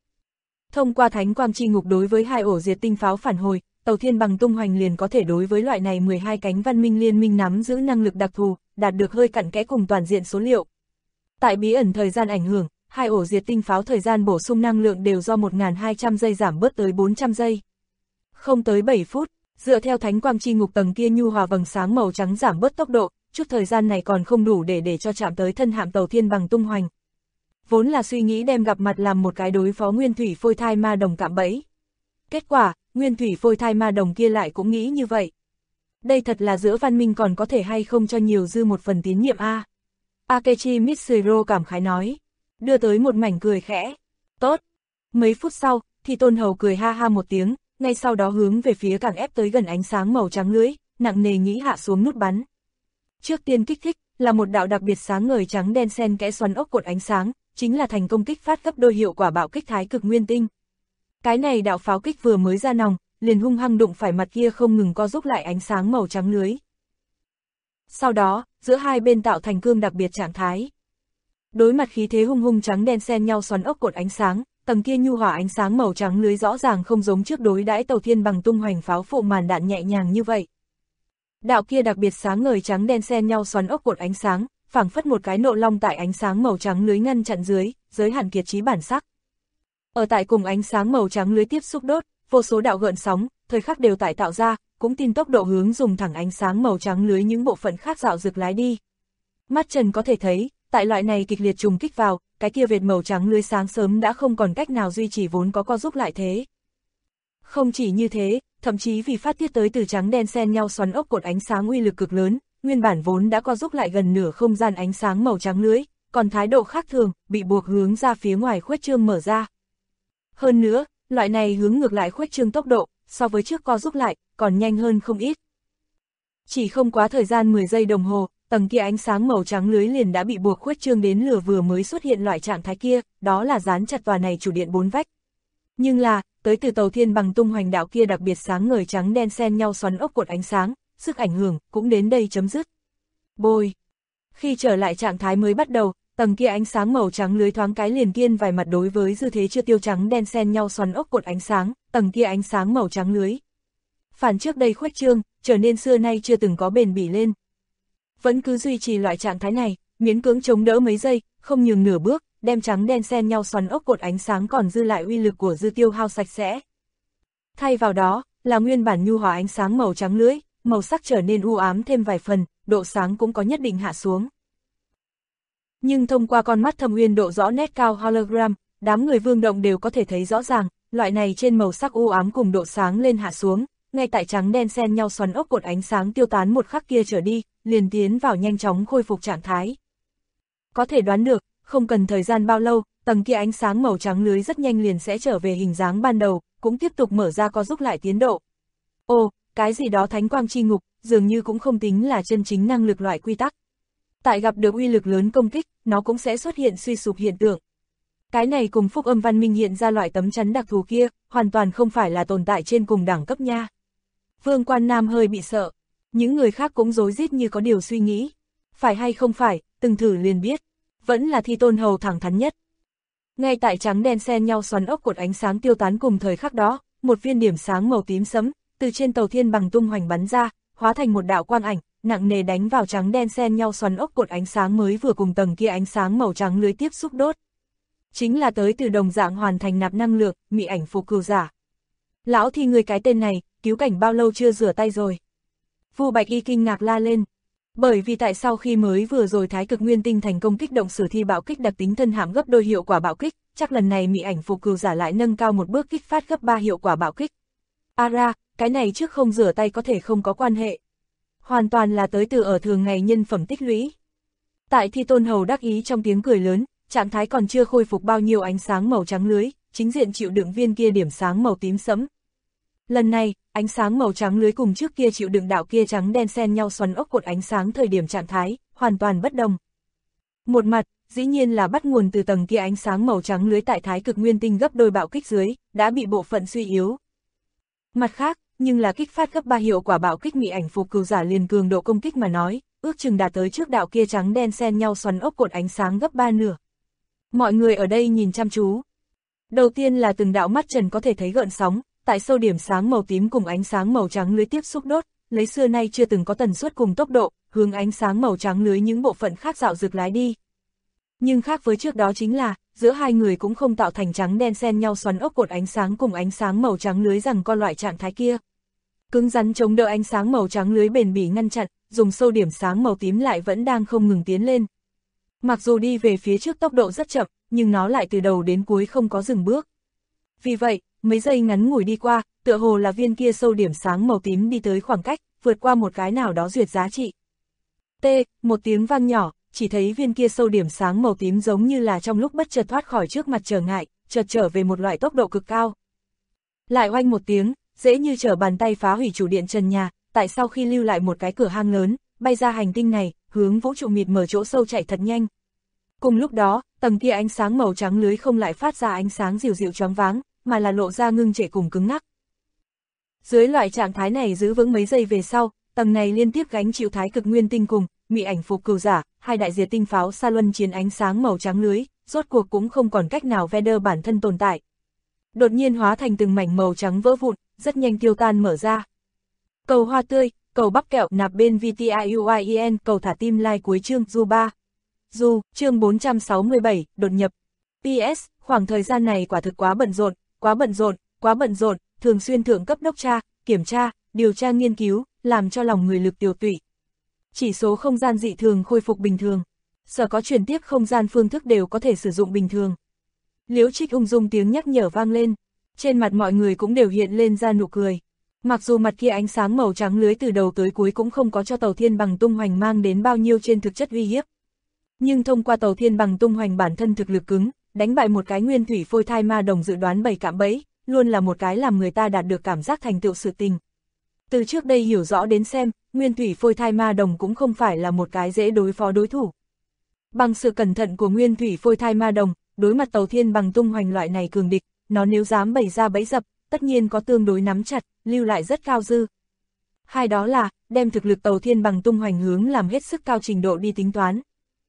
Thông qua thánh quang chi ngục đối với 2 ổ diệt tinh pháo phản hồi, tàu thiên bằng tung hoành liền có thể đối với loại này 12 cánh văn minh liên minh nắm giữ năng lực đặc thù, đạt được hơi cặn kẽ cùng toàn diện số liệu. Tại bí ẩn thời gian ảnh hưởng, 2 ổ diệt tinh pháo thời gian bổ sung năng lượng đều do 1200 giây giảm bớt tới 400 giây. Không tới 7 phút, dựa theo thánh quang chi ngục tầng kia nhu hòa vầng sáng màu trắng giảm bớt tốc độ, chút thời gian này còn không đủ để cho chạm tới thân hạm tàu thiên bằng tung hoành. Vốn là suy nghĩ đem gặp mặt làm một cái đối phó nguyên thủy phôi thai ma đồng cạm bẫy. Kết quả, nguyên thủy phôi thai ma đồng kia lại cũng nghĩ như vậy. Đây thật là giữa văn minh còn có thể hay không cho nhiều dư một phần tín nhiệm a. Akechi Mitsuhiro cảm khái nói, đưa tới một mảnh cười khẽ. Tốt. Mấy phút sau, thì Tôn Hầu cười ha ha một tiếng, ngay sau đó hướng về phía càng ép tới gần ánh sáng màu trắng lưới, nặng nề nghĩ hạ xuống nút bắn. Trước tiên kích thích, là một đạo đặc biệt sáng ngời trắng đen xen kẽ xoắn ốc cột ánh sáng, chính là thành công kích phát gấp đôi hiệu quả bạo kích thái cực nguyên tinh. Cái này đạo pháo kích vừa mới ra nòng, liền hung hăng đụng phải mặt kia không ngừng co giúp lại ánh sáng màu trắng lưới. Sau đó, giữa hai bên tạo thành cương đặc biệt trạng thái. Đối mặt khí thế hung hung trắng đen xen nhau xoắn ốc cột ánh sáng, tầng kia nhu hòa ánh sáng màu trắng lưới rõ ràng không giống trước đối đãi Tàu Thiên Bằng tung hoành pháo phụ màn đạn nhẹ nhàng như vậy. Đạo kia đặc biệt sáng ngời trắng đen xen nhau xoắn ốc cột ánh sáng, phảng phất một cái nộ long tại ánh sáng màu trắng lưới ngăn chặn dưới, giới hạn kiệt chí bản sắc. Ở tại cùng ánh sáng màu trắng lưới tiếp xúc đốt, vô số đạo gợn sóng, thời khắc đều tại tạo ra, cũng tin tốc độ hướng dùng thẳng ánh sáng màu trắng lưới những bộ phận khác dạo rực lái đi. Mắt Trần có thể thấy, tại loại này kịch liệt trùng kích vào, cái kia vệt màu trắng lưới sáng sớm đã không còn cách nào duy trì vốn có co giúp lại thế. Không chỉ như thế, thậm chí vì phát tiết tới từ trắng đen xen nhau xoắn ốc cột ánh sáng uy lực cực lớn, nguyên bản vốn đã co giúp lại gần nửa không gian ánh sáng màu trắng lưới, còn thái độ khác thường, bị buộc hướng ra phía ngoài khuếch trương mở ra. Hơn nữa, loại này hướng ngược lại khuếch trương tốc độ, so với trước co giúp lại, còn nhanh hơn không ít. Chỉ không quá thời gian 10 giây đồng hồ, tầng kia ánh sáng màu trắng lưới liền đã bị buộc khuếch trương đến lửa vừa mới xuất hiện loại trạng thái kia, đó là dán chặt tòa này chủ điện 4 vách. Nhưng là, tới từ Tàu Thiên Bằng tung hoành đạo kia đặc biệt sáng ngời trắng đen xen nhau xoắn ốc cột ánh sáng, sức ảnh hưởng cũng đến đây chấm dứt. Bôi. Khi trở lại trạng thái mới bắt đầu, tầng kia ánh sáng màu trắng lưới thoáng cái liền kiên vài mặt đối với dư thế chưa tiêu trắng đen xen nhau xoắn ốc cột ánh sáng, tầng kia ánh sáng màu trắng lưới. Phản trước đây khuếch trương, trở nên xưa nay chưa từng có bền bỉ lên. Vẫn cứ duy trì loại trạng thái này, miễn cưỡng chống đỡ mấy giây, không nhường nửa bước, đem trắng đen xen nhau xoắn ốc cột ánh sáng còn dư lại uy lực của dư tiêu hao sạch sẽ. Thay vào đó, là nguyên bản nhu hòa ánh sáng màu trắng lưới, màu sắc trở nên u ám thêm vài phần, độ sáng cũng có nhất định hạ xuống. Nhưng thông qua con mắt thâm uyên độ rõ nét cao hologram, đám người Vương Động đều có thể thấy rõ ràng, loại này trên màu sắc u ám cùng độ sáng lên hạ xuống, ngay tại trắng đen xen nhau xoắn ốc cột ánh sáng tiêu tán một khắc kia trở đi, liền tiến vào nhanh chóng khôi phục trạng thái. Có thể đoán được, không cần thời gian bao lâu, tầng kia ánh sáng màu trắng lưới rất nhanh liền sẽ trở về hình dáng ban đầu, cũng tiếp tục mở ra co giúp lại tiến độ. Ồ, cái gì đó thánh quang chi ngục, dường như cũng không tính là chân chính năng lực loại quy tắc. Tại gặp được uy lực lớn công kích, nó cũng sẽ xuất hiện suy sụp hiện tượng. Cái này cùng Phúc Âm Văn Minh hiện ra loại tấm chắn đặc thù kia, hoàn toàn không phải là tồn tại trên cùng đẳng cấp nha. Vương Quan Nam hơi bị sợ, những người khác cũng rối rít như có điều suy nghĩ. Phải hay không phải, từng thử liền biết, vẫn là Thi Tôn Hầu thẳng thắn nhất. Ngay tại trắng đen xen nhau xoắn ốc cột ánh sáng tiêu tán cùng thời khắc đó, một viên điểm sáng màu tím sẫm, từ trên Tàu Thiên Bằng tung hoành bắn ra, hóa thành một đạo quang ảnh, nặng nề đánh vào trắng đen xen nhau xoắn ốc cột ánh sáng mới vừa cùng tầng kia ánh sáng màu trắng lưới tiếp xúc đốt. Chính là tới từ đồng dạng hoàn thành nạp năng lượng, mị ảnh phục cừu giả. Lão Thi người cái tên này, cứu cảnh bao lâu chưa rửa tay rồi? Vu Bạch Y kinh ngạc la lên. Bởi vì tại sau khi mới vừa rồi thái cực nguyên tinh thành công kích động sử thi bạo kích đặc tính thân hãm gấp đôi hiệu quả bạo kích, chắc lần này mị ảnh phục cừu giả lại nâng cao một bước kích phát gấp 3 hiệu quả bạo kích. Ra, cái này trước không rửa tay có thể không có quan hệ. Hoàn toàn là tới từ ở thường ngày nhân phẩm tích lũy. Tại Thi Tôn Hầu đắc ý trong tiếng cười lớn, trạng thái còn chưa khôi phục bao nhiêu ánh sáng màu trắng lưới, chính diện chịu đựng viên kia điểm sáng màu tím sẫm. Lần này, ánh sáng màu trắng lưới cùng trước kia chịu đựng đạo kia trắng đen xen nhau xoắn ốc cột ánh sáng thời điểm trạng thái, hoàn toàn bất đồng. Một mặt, dĩ nhiên là bắt nguồn từ tầng kia ánh sáng màu trắng lưới tại thái cực nguyên tinh gấp đôi bạo kích dưới, đã bị bộ phận suy yếu. Mặt khác, nhưng là kích phát gấp 3 hiệu quả bạo kích mị ảnh phục cừu giả liền cường độ công kích mà nói, ước chừng đạt tới trước đạo kia trắng đen xen nhau xoắn ốc cột ánh sáng gấp 3 nửa. Mọi người ở đây nhìn chăm chú. Đầu tiên là từng đạo mắt Trần có thể thấy gợn sóng, tại sâu điểm sáng màu tím cùng ánh sáng màu trắng lưới tiếp xúc đốt, lấy xưa nay chưa từng có tần suất cùng tốc độ, hướng ánh sáng màu trắng lưới những bộ phận khác dạo rực lái đi. Nhưng khác với trước đó chính là, giữa hai người cũng không tạo thành trắng đen xen nhau xoắn ốc cột ánh sáng cùng ánh sáng màu trắng lưới rằng con loại trạng thái kia. Cứng rắn chống đỡ ánh sáng màu trắng lưới bền bỉ ngăn chặn, dùng sâu điểm sáng màu tím lại vẫn đang không ngừng tiến lên. Mặc dù đi về phía trước tốc độ rất chậm, nhưng nó lại từ đầu đến cuối không có dừng bước. Vì vậy, mấy giây ngắn ngủi đi qua, tựa hồ là viên kia sâu điểm sáng màu tím đi tới khoảng cách, vượt qua một cái nào đó duyệt giá trị. T, một tiếng vang nhỏ, chỉ thấy viên kia sâu điểm sáng màu tím giống như là trong lúc bất chợt thoát khỏi trước mặt trở ngại, chợt trở về một loại tốc độ cực cao. Lại oanh một tiếng, dễ như trở bàn tay phá hủy chủ điện trần nhà, tại sau khi lưu lại một cái cửa hang lớn, bay ra hành tinh này, hướng vũ trụ mịt mờ chỗ sâu chạy thật nhanh. Cùng lúc đó, tầng kia ánh sáng màu trắng lưới không lại phát ra ánh sáng dịu dịu choáng váng, mà là lộ ra ngưng trệ cùng cứng ngắc. Dưới loại trạng thái này giữ vững mấy giây về sau, tầng này liên tiếp gánh chịu thái cực nguyên tinh cùng mị ảnh phục cừu giả, hai đại diệt tinh pháo xa luân chiến ánh sáng màu trắng lưới, rốt cuộc cũng không còn cách nào Vader bản thân tồn tại. Đột nhiên hóa thành từng mảnh màu trắng vỡ vụn, rất nhanh tiêu tan mở ra. Cầu hoa tươi, cầu bắp kẹo nạp bên VTIUIEN, cầu thả tim like cuối chương Du 3. Du, chương 467, đột nhập. PS, khoảng thời gian này quả thực quá bận rộn, quá bận rộn, quá bận rộn, thường xuyên thượng cấp đốc tra, kiểm tra, điều tra nghiên cứu, làm cho lòng người lực tiêu tụy. Chỉ số không gian dị thường khôi phục bình thường. Sở có chuyển tiếp không gian phương thức đều có thể sử dụng bình thường. Liễu Trích ung dung tiếng nhắc nhở vang lên. Trên mặt mọi người cũng đều hiện lên ra nụ cười. Mặc dù mặt kia ánh sáng màu trắng lưới từ đầu tới cuối cũng không có cho tàu thiên bằng tung hoành mang đến bao nhiêu trên thực chất uy hiếp. Nhưng thông qua tàu thiên bằng tung hoành bản thân thực lực cứng, đánh bại một cái nguyên thủy phôi thai ma đồng dự đoán 7 cạm bẫy, luôn là một cái làm người ta đạt được cảm giác thành tựu sự tình. Từ trước đây hiểu rõ đến xem, nguyên thủy phôi thai ma đồng cũng không phải là một cái dễ đối phó đối thủ. Bằng sự cẩn thận của nguyên thủy phôi thai ma đồng, đối mặt tàu thiên bằng tung hoành loại này cường địch, nó nếu dám bày ra bẫy dập, tất nhiên có tương đối nắm chặt, lưu lại rất cao dư. Hai đó là, đem thực lực tàu thiên bằng tung hoành hướng làm hết sức cao trình độ đi tính toán.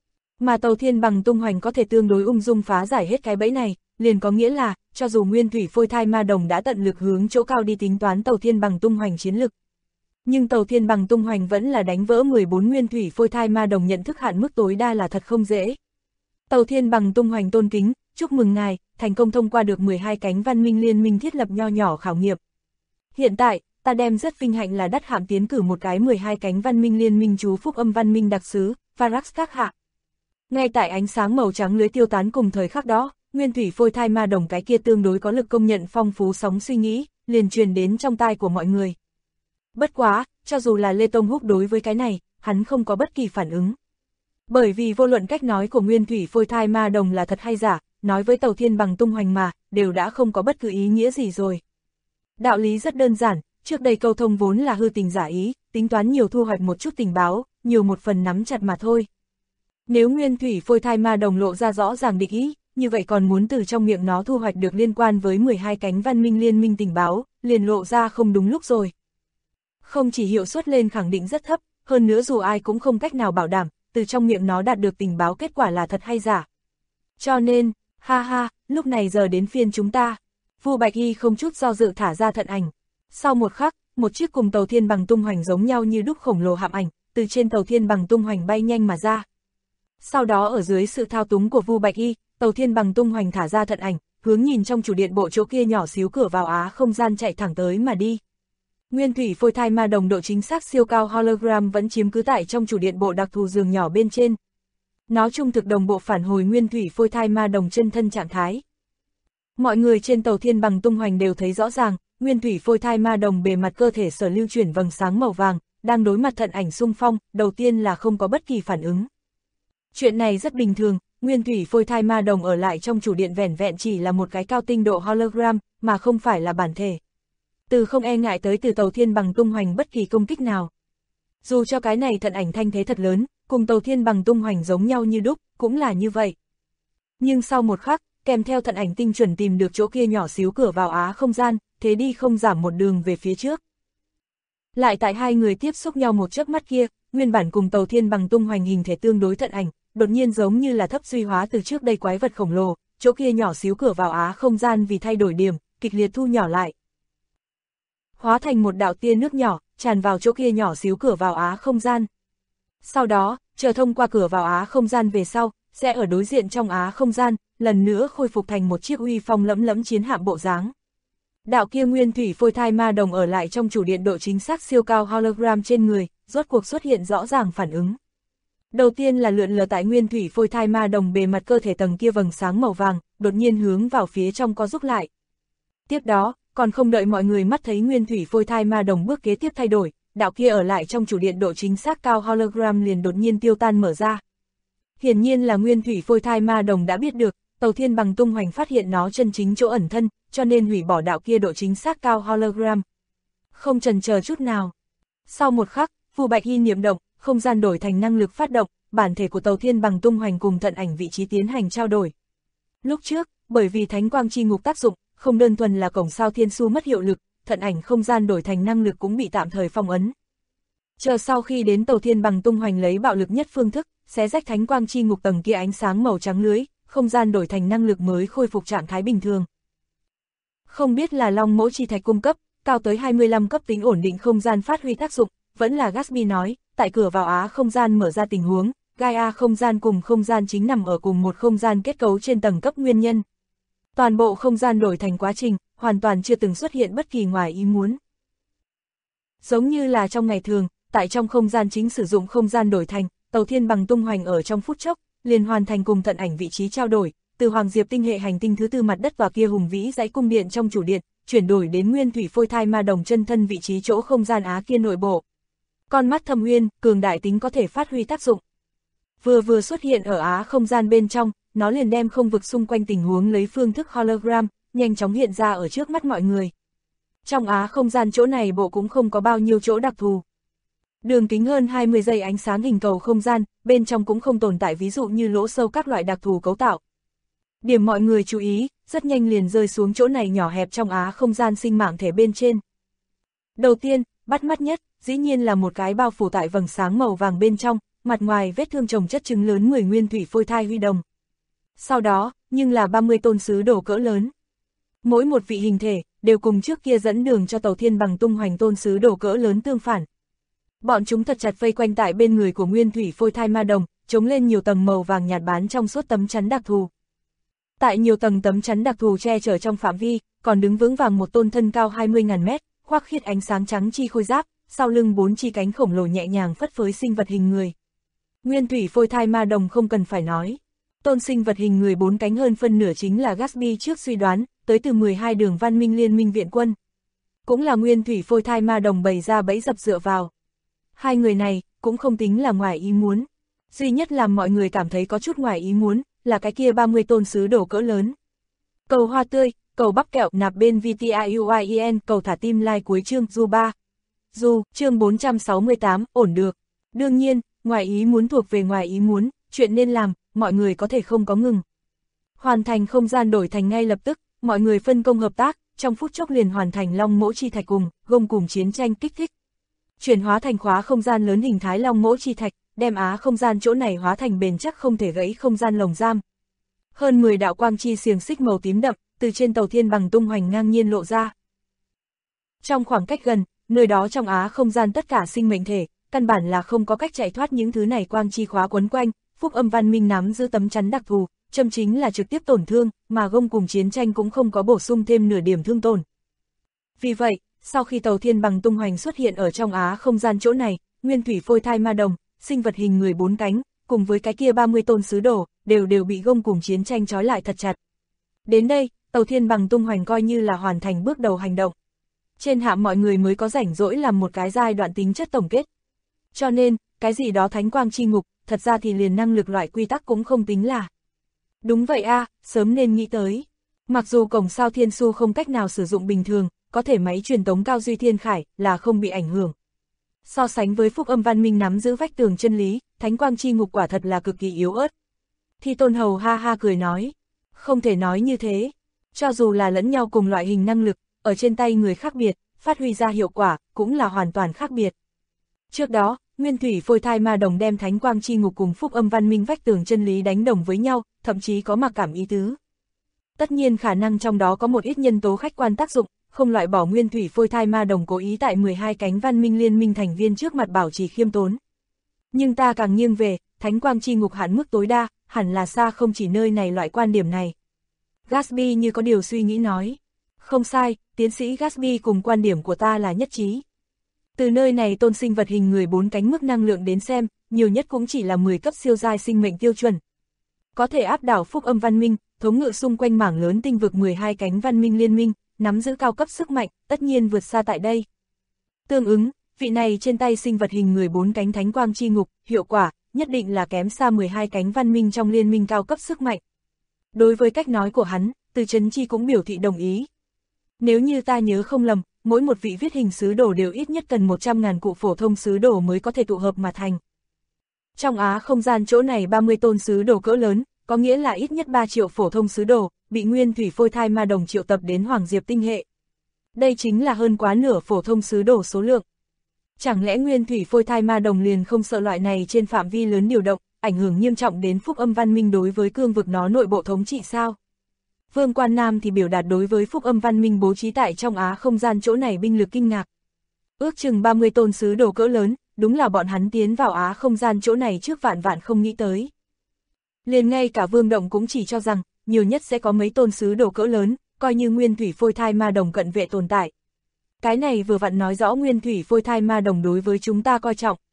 Mà tàu thiên bằng tung hoành có thể tương đối ung dung phá giải hết cái bẫy này, liền có nghĩa là, cho dù nguyên thủy phôi thai ma đồng đã tận lực hướng chỗ cao đi tính toán tàu thiên bằng tung hoành chiến lực. Nhưng tàu thiên bằng tung hoành vẫn là đánh vỡ 14 nguyên thủy phôi thai ma đồng nhận thức hạn mức tối đa là thật không dễ. Tàu thiên bằng tung hoành tôn kính, chúc mừng ngài, thành công thông qua được 12 cánh văn minh liên minh thiết lập nho nhỏ khảo nghiệm. Hiện tại, ta đem rất vinh hạnh là đắt hạm tiến cử một cái 12 cánh văn minh liên minh chú phúc âm văn minh đặc sứ, Varax các hạ. Ngay tại ánh sáng màu trắng lưới tiêu tán cùng thời khắc đó, nguyên thủy phôi thai ma đồng cái kia tương đối có lực công nhận phong phú sóng suy nghĩ, liền truyền đến trong tai của mọi người. Bất quá, cho dù là Lê Tông Húc đối với cái này, hắn không có bất kỳ phản ứng. Bởi vì vô luận cách nói của nguyên thủy phôi thai ma đồng là thật hay giả, nói với tàu thiên bằng tung hoành mà, đều đã không có bất cứ ý nghĩa gì rồi. Đạo lý rất đơn giản, trước đây câu thông vốn là hư tình giả ý, tính toán nhiều thu hoạch một chút tình báo, nhiều một phần nắm chặt mà thôi. Nếu nguyên thủy phôi thai ma đồng lộ ra rõ ràng địch ý, như vậy còn muốn từ trong miệng nó thu hoạch được liên quan với 12 cánh văn minh liên minh tình báo, liền lộ ra không đúng lúc rồi. Không chỉ hiệu suất lên khẳng định rất thấp, hơn nữa dù ai cũng không cách nào bảo đảm, từ trong miệng nó đạt được tình báo kết quả là thật hay giả. Cho nên, ha ha, lúc này giờ đến phiên chúng ta. Vu Bạch Y không chút do dự thả ra thận ảnh. Sau một khắc, một chiếc cùng tàu thiên bằng tung hoành giống nhau như đúc khổng lồ hạm ảnh, từ trên tàu thiên bằng tung hoành bay nhanh mà ra. Sau đó ở dưới sự thao túng của Vu Bạch Y, tàu thiên bằng tung hoành thả ra thận ảnh, hướng nhìn trong chủ điện bộ chỗ kia nhỏ xíu cửa vào á không gian chạy thẳng tới mà đi. Nguyên thủy phôi thai ma đồng độ chính xác siêu cao hologram vẫn chiếm cứ tại trong chủ điện bộ đặc thù giường nhỏ bên trên. Nó trung thực đồng bộ phản hồi nguyên thủy phôi thai ma đồng chân thân trạng thái. Mọi người trên tàu thiên bằng tung hoành đều thấy rõ ràng, nguyên thủy phôi thai ma đồng bề mặt cơ thể sở lưu chuyển vầng sáng màu vàng, đang đối mặt thận ảnh xung phong, đầu tiên là không có bất kỳ phản ứng. Chuyện này rất bình thường, nguyên thủy phôi thai ma đồng ở lại trong chủ điện vẻn vẹn chỉ là một cái cao tinh độ hologram, mà không phải là bản thể. Từ không e ngại tới từ tàu thiên bằng tung hoành bất kỳ công kích nào. Dù cho cái này thận ảnh thanh thế thật lớn, cùng tàu thiên bằng tung hoành giống nhau như đúc, cũng là như vậy. Nhưng sau một khắc, kèm theo thận ảnh tinh chuẩn tìm được chỗ kia nhỏ xíu cửa vào á không gian, thế đi không giảm một đường về phía trước. Lại tại hai người tiếp xúc nhau một chớp mắt kia, nguyên bản cùng tàu thiên bằng tung hoành hình thể tương đối thận ảnh, đột nhiên giống như là thấp suy hóa từ trước đây quái vật khổng lồ, chỗ kia nhỏ xíu cửa vào á không gian vì thay đổi điểm, kịch liệt thu nhỏ lại. Hóa thành một đạo tia nước nhỏ, tràn vào chỗ kia nhỏ xíu cửa vào á không gian. Sau đó, chờ thông qua cửa vào á không gian về sau, sẽ ở đối diện trong á không gian, lần nữa khôi phục thành một chiếc uy phong lẫm lẫm chiến hạm bộ dáng. Đạo kia nguyên thủy phôi thai ma đồng ở lại trong chủ điện độ chính xác siêu cao hologram trên người, rốt cuộc xuất hiện rõ ràng phản ứng. Đầu tiên là lượn lờ tại nguyên thủy phôi thai ma đồng bề mặt cơ thể tầng kia vầng sáng màu vàng, đột nhiên hướng vào phía trong co rút lại. Tiếp đó, còn không đợi mọi người mắt thấy nguyên thủy phôi thai ma đồng bước kế tiếp thay đổi, đạo kia ở lại trong chủ điện độ chính xác cao hologram liền đột nhiên tiêu tan mở ra. Hiển nhiên là nguyên thủy phôi thai ma đồng đã biết được, Tàu Thiên Bằng tung hoành phát hiện nó chân chính chỗ ẩn thân, cho nên hủy bỏ đạo kia độ chính xác cao hologram. Không chần chờ chút nào. Sau một khắc, Phù Bạch Hy niệm động, không gian đổi thành năng lực phát động, bản thể của Tàu Thiên Bằng tung hoành cùng thận ảnh vị trí tiến hành trao đổi. Lúc trước, bởi vì thánh quang chi ngục tác dụng, không đơn thuần là cổng sao thiên su mất hiệu lực, thận ảnh không gian đổi thành năng lực cũng bị tạm thời phong ấn. Chờ sau khi đến Tàu Thiên Bằng tung hoành lấy bạo lực nhất phương thức, xé rách thánh quang chi ngục tầng kia ánh sáng màu trắng lưới, không gian đổi thành năng lực mới khôi phục trạng thái bình thường. Không biết là Long Mỗ Chi Thạch cung cấp, cao tới 25 cấp tính ổn định không gian phát huy tác dụng, vẫn là Gatsby nói, tại cửa vào Á không gian mở ra tình huống, Gaia không gian cùng không gian chính nằm ở cùng một không gian kết cấu trên tầng cấp nguyên nhân. Toàn bộ không gian đổi thành quá trình, hoàn toàn chưa từng xuất hiện bất kỳ ngoài ý muốn. Giống như là trong ngày thường, tại trong không gian chính sử dụng không gian đổi thành, Tàu Thiên Bằng tung hoành ở trong phút chốc, liền hoàn thành cùng thận ảnh vị trí trao đổi, từ Hoàng Diệp tinh hệ hành tinh thứ tư mặt đất và kia hùng vĩ dãy cung điện trong chủ điện, chuyển đổi đến nguyên thủy phôi thai ma đồng chân thân vị trí chỗ không gian Á kia nội bộ. Con mắt thâm uyên, cường đại tính có thể phát huy tác dụng. Vừa xuất hiện ở Á không gian bên trong, nó liền đem không vực xung quanh tình huống lấy phương thức hologram, nhanh chóng hiện ra ở trước mắt mọi người. Trong Á không gian chỗ này bộ cũng không có bao nhiêu chỗ đặc thù. Đường kính hơn 20 giây ánh sáng hình cầu không gian, bên trong cũng không tồn tại ví dụ như lỗ sâu các loại đặc thù cấu tạo. Điểm mọi người chú ý, rất nhanh liền rơi xuống chỗ này nhỏ hẹp trong Á không gian sinh mạng thể bên trên. Đầu tiên, bắt mắt nhất, dĩ nhiên là một cái bao phủ tại vầng sáng màu vàng bên trong, mặt ngoài vết thương chồng chất trứng lớn 10 nguyên thủy phôi thai huy đồng. Sau đó, nhưng là 30 tôn sứ đồ cỡ lớn. Mỗi một vị hình thể, đều cùng trước kia dẫn đường cho Tàu Thiên Bằng tung hoành tôn sứ đồ cỡ lớn tương phản. Bọn chúng thật chặt vây quanh tại bên người của nguyên thủy phôi thai ma đồng, chống lên nhiều tầng màu vàng nhạt bán trong suốt tấm chắn đặc thù. Tại nhiều tầng tấm chắn đặc thù che chở trong phạm vi, còn đứng vững vàng một tôn thân cao 20.000 mét, khoác khiết ánh sáng trắng chi khôi giáp, sau lưng 4 chi cánh khổng lồ nhẹ nhàng phất phới sinh vật hình người. Nguyên thủy phôi thai ma đồng không cần phải nói. Tôn sinh vật hình người 4 cánh hơn phân nửa chính là Gatsby trước suy đoán, tới từ 12 đường văn minh liên minh viện quân. Cũng là nguyên thủy phôi thai ma đồng bày ra bẫy dập dựa vào. Hai người này, cũng không tính là ngoài ý muốn. Duy nhất làm mọi người cảm thấy có chút ngoài ý muốn, là cái kia 30 tôn sứ đồ cỡ lớn. Cầu hoa tươi, cầu bắp kẹo nạp bên VTIUIEN, cầu thả tim like cuối chương Du 3. Du, chương 468, ổn được. Đương nhiên, ngoài ý muốn thuộc về ngoài ý muốn, chuyện nên làm, mọi người có thể không có ngừng. Hoàn thành không gian đổi thành ngay lập tức, mọi người phân công hợp tác, trong phút chốc liền hoàn thành Long Mỗ Chi Thạch cùng chiến tranh kích thích. Chuyển hóa thành khóa không gian lớn hình thái Long Mỗ Chi Thạch, đem Á không gian chỗ này hóa thành bền chắc không thể gãy không gian lồng giam. Hơn 10 đạo quang chi xiềng xích màu tím đậm, từ trên Tàu Thiên Bằng tung hoành ngang nhiên lộ ra. Trong khoảng cách gần, nơi đó trong Á không gian tất cả sinh mệnh thể, căn bản là không có cách chạy thoát những thứ này quang chi khóa quấn quanh, Phúc Âm Văn Minh nắm giữ tấm chắn đặc thù, châm chính là trực tiếp tổn thương, mà cùng chiến tranh cũng không có bổ sung thêm nửa điểm thương tổn. Vì vậy, sau khi Tàu Thiên Bằng tung hoành xuất hiện ở trong Á không gian chỗ này, nguyên thủy phôi thai ma đồng, sinh vật hình người 4 cánh, cùng với cái kia 30 tôn sứ đồ, đều bị cùng chiến tranh trói lại thật chặt. Đến đây, Tàu Thiên Bằng tung hoành coi như là hoàn thành bước đầu hành động. Trên hạ mọi người mới có rảnh rỗi làm một cái giai đoạn tính chất tổng kết. Cho nên, cái gì đó thánh quang chi ngục, thật ra thì liền năng lực loại quy tắc cũng không tính là. Đúng vậy a, sớm nên nghĩ tới. Mặc dù cổng sao thiên su không cách nào sử dụng bình thường, có thể máy truyền tống cao duy thiên khải là không bị ảnh hưởng. So sánh với Phúc Âm Văn Minh nắm giữ vách tường chân lý, thánh quang chi ngục quả thật là cực kỳ yếu ớt. Thi Tôn Hầu ha ha cười nói, không thể nói như thế. Cho dù là lẫn nhau cùng loại hình năng lực, ở trên tay người khác biệt, phát huy ra hiệu quả, cũng là hoàn toàn khác biệt. Trước đó, nguyên thủy phôi thai ma đồng đem thánh quang chi ngục cùng Phúc Âm Văn Minh vách tường chân lý đánh đồng với nhau, thậm chí có mặc cảm ý tứ. Tất nhiên khả năng trong đó có một ít nhân tố khách quan tác dụng, không loại bỏ nguyên thủy phôi thai ma đồng cố ý tại 12 cánh văn minh liên minh thành viên trước mặt bảo trì khiêm tốn. Nhưng ta càng nghiêng về, thánh quang chi ngục hạn mức tối đa, hẳn là xa không chỉ nơi này loại quan điểm này. Gatsby như có điều suy nghĩ nói. Không sai, tiến sĩ Gatsby cùng quan điểm của ta là nhất trí. Từ nơi này tôn sinh vật hình người 4 cánh mức năng lượng đến xem, nhiều nhất cũng chỉ là 10 cấp siêu giai sinh mệnh tiêu chuẩn. Có thể áp đảo Phúc Âm Văn Minh, thống ngự xung quanh mảng lớn tinh vực 12 cánh văn minh liên minh, nắm giữ cao cấp sức mạnh, tất nhiên vượt xa tại đây. Tương ứng, vị này trên tay sinh vật hình người 4 cánh thánh quang chi ngục, hiệu quả, nhất định là kém xa 12 cánh văn minh trong liên minh cao cấp sức mạnh. Đối với cách nói của hắn, Từ Chấn Chi cũng biểu thị đồng ý. Nếu như ta nhớ không lầm, mỗi một vị viết hình sứ đồ đều ít nhất cần 100.000 cụ phổ thông sứ đồ mới có thể tụ hợp mà thành. Trong Á không gian chỗ này 30 tôn sứ đồ cỡ lớn, có nghĩa là ít nhất 3 triệu phổ thông sứ đồ, bị Nguyên Thủy Phôi Thai Ma Đồng triệu tập đến Hoàng Diệp tinh hệ. Đây chính là hơn quá nửa phổ thông sứ đồ số lượng. Chẳng lẽ Nguyên Thủy Phôi Thai Ma Đồng liền không sợ loại này trên phạm vi lớn điều động, ảnh hưởng nghiêm trọng đến Phúc Âm Văn Minh đối với cương vực nó nội bộ thống trị sao? Vương Quan Nam thì biểu đạt đối với Phúc Âm Văn Minh bố trí tại trong Á không gian chỗ này binh lực kinh ngạc. Ước chừng 30 tôn sứ đồ cỡ lớn, đúng là bọn hắn tiến vào Á không gian chỗ này trước vạn vạn không nghĩ tới. Liền ngay cả Vương Động cũng chỉ cho rằng, nhiều nhất sẽ có mấy tôn sứ đồ cỡ lớn, coi như Nguyên Thủy Phôi Thai Ma Đồng cận vệ tồn tại. Cái này vừa vặn nói rõ Nguyên Thủy Phôi Thai Ma Đồng đối với chúng ta coi trọng.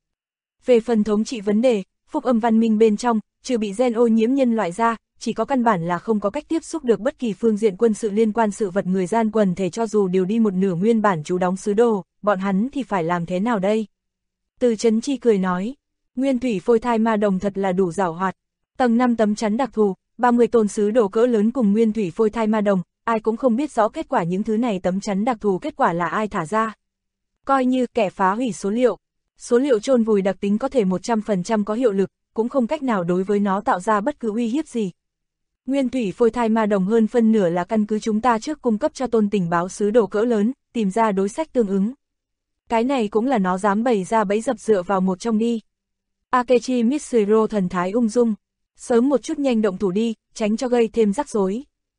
Về phần thống trị vấn đề, Phúc Âm Văn Minh bên trong, trừ bị gen ô nhiễm nhân loại ra, chỉ có căn bản là không có cách tiếp xúc được bất kỳ phương diện quân sự liên quan sự vật người gian quần thể, cho dù điều đi một nửa nguyên bản trú đóng sứ đồ, bọn hắn thì phải làm thế nào đây? Từ Chấn Chi cười nói, Nguyên Thủy Phôi Thai Ma Đồng thật là đủ giảo hoạt. Tầng 5 tấm chắn đặc thù, 30 tôn sứ đồ cỡ lớn cùng Nguyên Thủy Phôi Thai Ma Đồng, ai cũng không biết rõ kết quả những thứ này tấm chắn đặc thù kết quả là ai thả ra. Coi như kẻ phá hủy số liệu chôn vùi đặc tính có thể 100% có hiệu lực, cũng không cách nào đối với nó tạo ra bất cứ uy hiếp gì. Nguyên Thủy Phôi Thai Ma Đồng hơn phân nửa là căn cứ chúng ta trước cung cấp cho tôn tình báo sứ đồ cỡ lớn, tìm ra đối sách tương ứng. Cái này cũng là nó dám bày ra bẫy dập dựa vào một trong đi. Akechi Mitsuro thần thái ung dung, sớm một chút nhanh động thủ đi, tránh cho gây thêm rắc rối.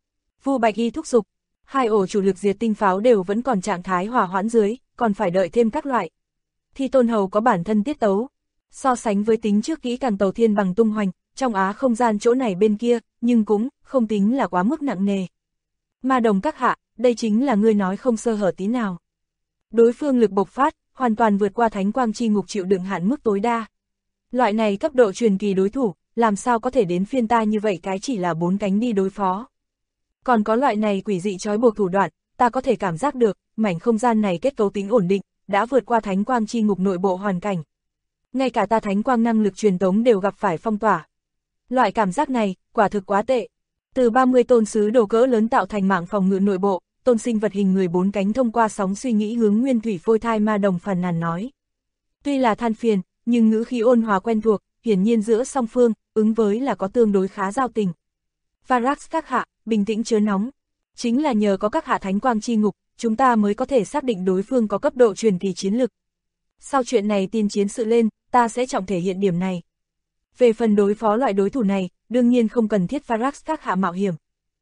Vu Bạch Y thúc giục, 2 ổ chủ lực diệt tinh pháo đều vẫn còn trạng thái hỏa hoãn dưới, còn phải đợi thêm các loại. Thi Tôn Hầu có bản thân tiết tấu, so sánh với tính trước kỹ càng tàu thiên bằng tung hoành, trong Á không gian chỗ này bên kia, nhưng cũng không tính là quá mức nặng nề. Ma Đồng các hạ, đây chính là ngươi nói không sơ hở tí nào. Đối phương lực bộc phát, hoàn toàn vượt qua Thánh Quang Chi Ngục chịu đựng hạn mức tối đa. Loại này cấp độ truyền kỳ đối thủ, làm sao có thể đến phiên ta như vậy, cái chỉ là 4 cánh đi đối phó. Còn có loại này quỷ dị trói buộc thủ đoạn, ta có thể cảm giác được, mảnh không gian này kết cấu tính ổn định, đã vượt qua Thánh Quang Chi Ngục nội bộ hoàn cảnh. Ngay cả ta Thánh Quang năng lực truyền tống đều gặp phải phong tỏa. Loại cảm giác này, quả thực quá tệ. Từ 30 tôn sứ đồ cỡ lớn tạo thành mạng phòng ngự nội bộ, tôn sinh vật hình người 4 cánh thông qua sóng suy nghĩ hướng Nguyên Thủy Phôi Thai Ma Đồng phàn nàn nói. Tuy là than phiền, nhưng ngữ khí ôn hòa quen thuộc, hiển nhiên giữa song phương, ứng với là có tương đối khá giao tình. Varax các hạ, bình tĩnh chớ nóng. Chính là nhờ có các hạ Thánh Quang Chi Ngục, chúng ta mới có thể xác định đối phương có cấp độ truyền kỳ chiến lực. Sau chuyện này tin chiến sự lên, ta sẽ trọng thể hiện điểm này. Về phần đối phó loại đối thủ này, đương nhiên không cần thiết Varax các hạ mạo hiểm.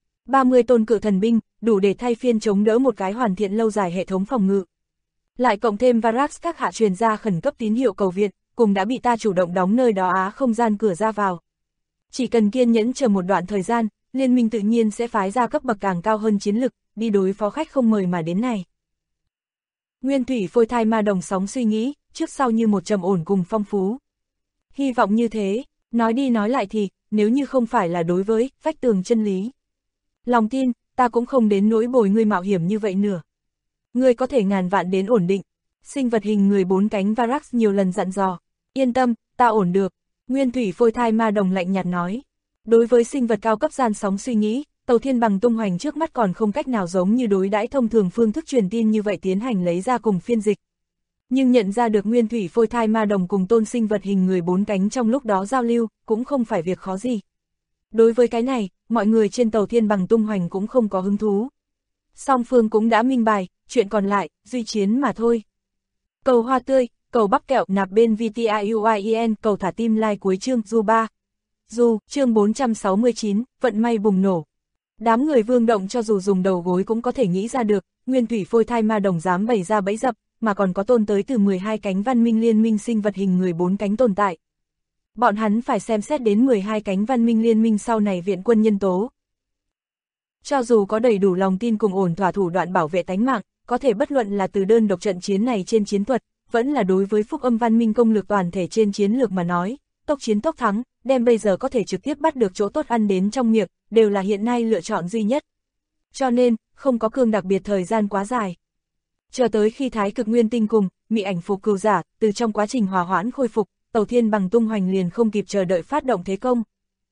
30 tôn cự thần binh, đủ để thay phiên chống đỡ một cái hoàn thiện lâu dài hệ thống phòng ngự. Lại cộng thêm Varax các hạ truyền ra khẩn cấp tín hiệu cầu viện, cùng đã bị ta chủ động đóng nơi đó Á không gian cửa ra vào. Chỉ cần kiên nhẫn chờ một đoạn thời gian, liên minh tự nhiên sẽ phái ra cấp bậc càng cao hơn chiến lực, đi đối phó khách không mời mà đến này. Nguyên Thủy Phôi Thai Ma Đồng sóng suy nghĩ, trước sau như một trầm ổn cùng phong phú. Hy vọng như thế, nói đi nói lại thì, nếu như không phải là đối với vách tường chân lý. Lòng tin, ta cũng không đến nỗi bồi ngươi mạo hiểm như vậy nữa. Ngươi có thể ngàn vạn đến ổn định. Sinh vật hình người 4 cánh Varax nhiều lần dặn dò. Yên tâm, ta ổn được. Nguyên Thủy Phôi Thai Ma Đồng lạnh nhạt nói. Đối với sinh vật cao cấp gian sóng suy nghĩ, tàu thiên bằng tung hoành trước mắt còn không cách nào giống như đối đãi thông thường phương thức truyền tin như vậy tiến hành lấy ra cùng phiên dịch. Nhưng nhận ra được Nguyên Thủy Phôi Thai Ma Đồng cùng tôn sinh vật hình người 4 cánh trong lúc đó giao lưu, cũng không phải việc khó gì. Đối với cái này, mọi người trên tàu thiên bằng tung hoành cũng không có hứng thú. Song phương cũng đã minh bài, chuyện còn lại, duy chiến mà thôi. Cầu hoa tươi, cầu bắp kẹo nạp bên VTIUIEN, cầu thả tim like cuối chương du 3. Du, chương 469, vận may bùng nổ. Đám người Vương Động cho dù dùng đầu gối cũng có thể nghĩ ra được, Nguyên Thủy Phôi Thai Ma Đồng dám bày ra bẫy dập, mà còn có tôn tới từ 12 cánh văn minh liên minh sinh vật hình người 4 cánh tồn tại. Bọn hắn phải xem xét đến 12 cánh văn minh liên minh sau này viện quân nhân tố. Cho dù có đầy đủ lòng tin cùng ổn thỏa thủ đoạn bảo vệ tánh mạng, có thể bất luận là từ đơn độc trận chiến này trên chiến thuật, vẫn là đối với Phúc Âm Văn Minh công lược toàn thể trên chiến lược mà nói, tốc chiến tốc thắng, đem bây giờ có thể trực tiếp bắt được chỗ tốt ăn đến trong miệng, đều là hiện nay lựa chọn duy nhất. Cho nên, không có cương đặc biệt thời gian quá dài. Chờ tới khi Thái Cực Nguyên Tinh cùng Mị Ảnh Phục Cừu giả, từ trong quá trình hòa hoãn khôi phục, Tàu Thiên Bằng tung hoành liền không kịp chờ đợi phát động thế công.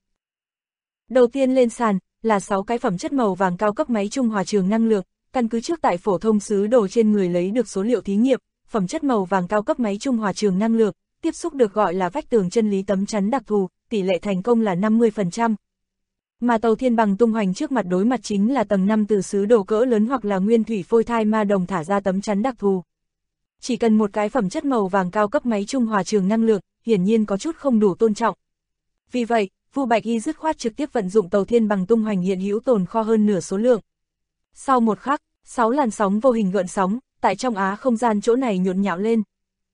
Đầu tiên lên sàn, là 6 cái phẩm chất màu vàng cao cấp máy trung hòa trường năng lượng, căn cứ trước tại phổ thông sứ đồ trên người lấy được số liệu thí nghiệm, phẩm chất màu vàng cao cấp máy trung hòa trường năng lượng, tiếp xúc được gọi là vách tường chân lý tấm chắn đặc thù, tỷ lệ thành công là 50%. Mà Tàu Thiên Bằng tung hoành trước mặt đối mặt chính là tầng 5 từ sứ đồ cỡ lớn hoặc là nguyên thủy phôi thai ma đồng thả ra tấm chắn đặc thù. Chỉ cần một cái phẩm chất màu vàng cao cấp máy trung hòa trường năng lượng, hiển nhiên có chút không đủ tôn trọng. Vì vậy, Vu Bạch Y dứt khoát trực tiếp vận dụng Tàu Thiên Bằng tung hoành hiện hữu tồn kho hơn nửa số lượng. Sau một khắc, 6 làn sóng vô hình gợn sóng, tại trong á không gian chỗ này nhộn nhạo lên.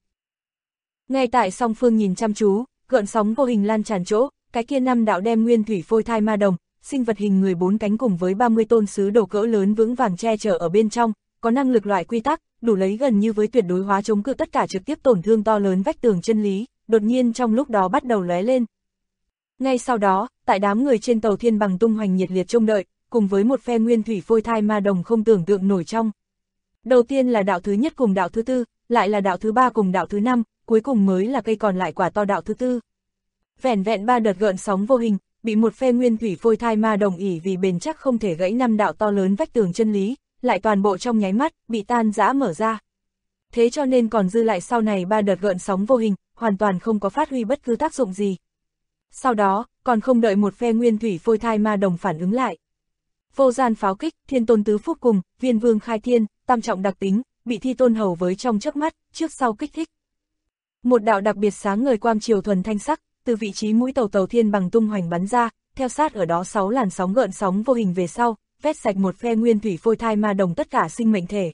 Ngay tại song phương nhìn chăm chú, gợn sóng vô hình lan tràn chỗ, cái kia 5 đạo đem nguyên thủy phôi thai ma đồng, sinh vật hình người 4 cánh cùng với 30 tôn sứ đồ cỡ lớn vững vàng che chở ở bên trong, có năng lực loại quy tắc, đủ lấy gần như với tuyệt đối hóa chống cự tất cả trực tiếp tổn thương to lớn vách tường chân lý, đột nhiên trong lúc đó bắt đầu lóe lên. Ngay sau đó, tại đám người trên Tàu Thiên Bằng tung hoành nhiệt liệt trông đợi, cùng với một phe nguyên thủy phôi thai ma đồng không tưởng tượng nổi trong. Đầu tiên là đạo thứ nhất cùng đạo thứ tư, lại là đạo thứ ba cùng đạo thứ năm, cuối cùng mới là cây còn lại quả to đạo thứ tư. Vẻn vẹn 3 đợt gợn sóng vô hình, bị một phe nguyên thủy phôi thai ma đồng ỷ vì bền chắc không thể gãy 5 đạo to lớn vách tường chân lý, lại toàn bộ trong nháy mắt, bị tan rã mở ra. Thế cho nên còn dư lại sau này 3 đợt gợn sóng vô hình, hoàn toàn không có phát huy bất cứ tác dụng gì. Sau đó, còn không đợi một phe nguyên thủy phôi thai ma đồng phản ứng lại. Vô gian pháo kích, thiên tôn tứ phúc cùng, viên vương khai thiên, tam trọng đặc tính, bị thi tôn hầu với trong chớp mắt, trước sau kích thích. Một đạo đặc biệt sáng ngời quang chiều thuần thanh sắc, từ vị trí mũi Tàu Thiên Bằng tung hoành bắn ra, theo sát ở đó 6 làn sóng gợn sóng vô hình về sau, vét sạch một phe nguyên thủy phôi thai ma đồng tất cả sinh mệnh thể.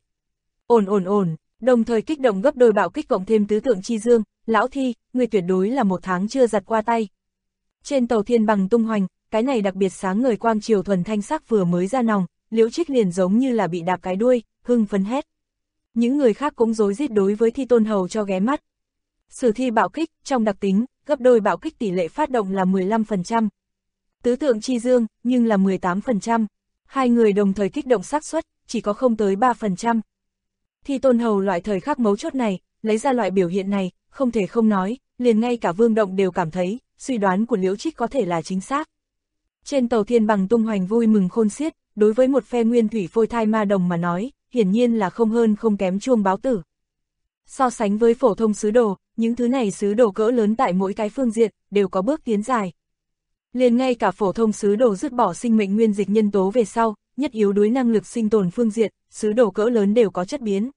Ổn, đồng thời kích động gấp đôi bạo kích cộng thêm tứ tượng chi dương, lão thi, người tuyệt đối là 1 tháng chưa giặt qua tay. Trên Tàu Thiên Bằng tung hoành, cái này đặc biệt sáng ngời quang chiều thuần thanh sắc vừa mới ra nòng, Liễu Trích liền giống như là bị đạp cái đuôi, hưng phấn hét. Những người khác cũng rối rít đối với thi tôn hầu cho ghé mắt. Sử thi bạo kích, trong đặc tính, gấp đôi bạo kích tỷ lệ phát động là 15%. Tứ tượng chi dương, nhưng là 18%. Hai người đồng thời kích động xác suất, chỉ có không tới 3%. Thi tôn hầu loại thời khắc mấu chốt này, lấy ra loại biểu hiện này, không thể không nói, liền ngay cả Vương Động đều cảm thấy, suy đoán của Liễu Trích có thể là chính xác. Trên Tàu Thiên Bằng tung hoành vui mừng khôn xiết, đối với một phe nguyên thủy phôi thai ma đồng mà nói, hiển nhiên là không hơn không kém chuông báo tử. So sánh với phổ thông sứ đồ, những thứ này sứ đồ cỡ lớn tại mỗi cái phương diện, đều có bước tiến dài. Liền ngay cả phổ thông sứ đồ dứt bỏ sinh mệnh nguyên dịch nhân tố về sau, nhất yếu đối năng lực sinh tồn phương diện, sứ đồ cỡ lớn đều có chất biến.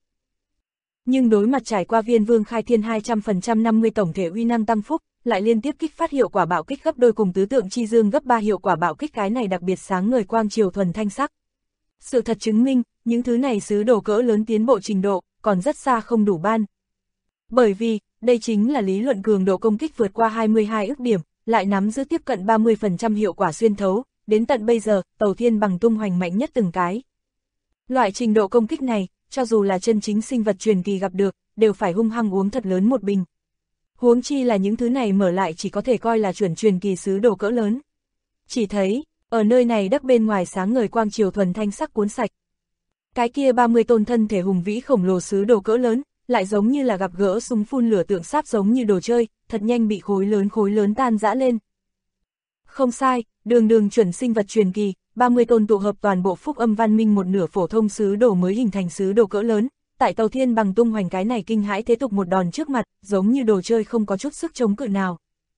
Nhưng đối mặt trải qua viên vương khai thiên 200% 50 tổng thể uy năng tăng phúc, lại liên tiếp kích phát hiệu quả bạo kích gấp đôi cùng tứ tượng chi dương gấp 3 hiệu quả bạo kích cái này đặc biệt sáng ngời quang chiều thuần thanh sắc. Sự thật chứng minh, những thứ này sứ đồ cỡ lớn tiến bộ trình độ, còn rất xa không đủ ban. Bởi vì, đây chính là lý luận cường độ công kích vượt qua 22 ức điểm, lại nắm giữ tiếp cận 30% hiệu quả xuyên thấu, đến tận bây giờ, Tàu Thiên Bằng tung hoành mạnh nhất từng cái. Loại trình độ công kích này, cho dù là chân chính sinh vật truyền kỳ gặp được, đều phải hung hăng uống thật lớn một bình. Huống chi là những thứ này mở lại chỉ có thể coi là chuẩn truyền kỳ sứ đồ cỡ lớn. Chỉ thấy, ở nơi này đất bên ngoài sáng ngời quang chiều thuần thanh sắc cuốn sạch. Cái kia 30 tôn thân thể hùng vĩ khổng lồ sứ đồ cỡ lớn, lại giống như là gặp gỡ súng phun lửa tượng sáp giống như đồ chơi, thật nhanh bị khối lớn tan rã lên. Không sai, đường chuẩn sinh vật truyền kỳ, 30 tôn tụ hợp toàn bộ phúc âm văn minh một nửa phổ thông sứ đồ mới hình thành sứ đồ cỡ lớn, tại Tàu Thiên Bằng tung hoành cái này kinh hãi thế tục một đòn trước mặt, giống như đồ chơi không có chút sức chống cự nào.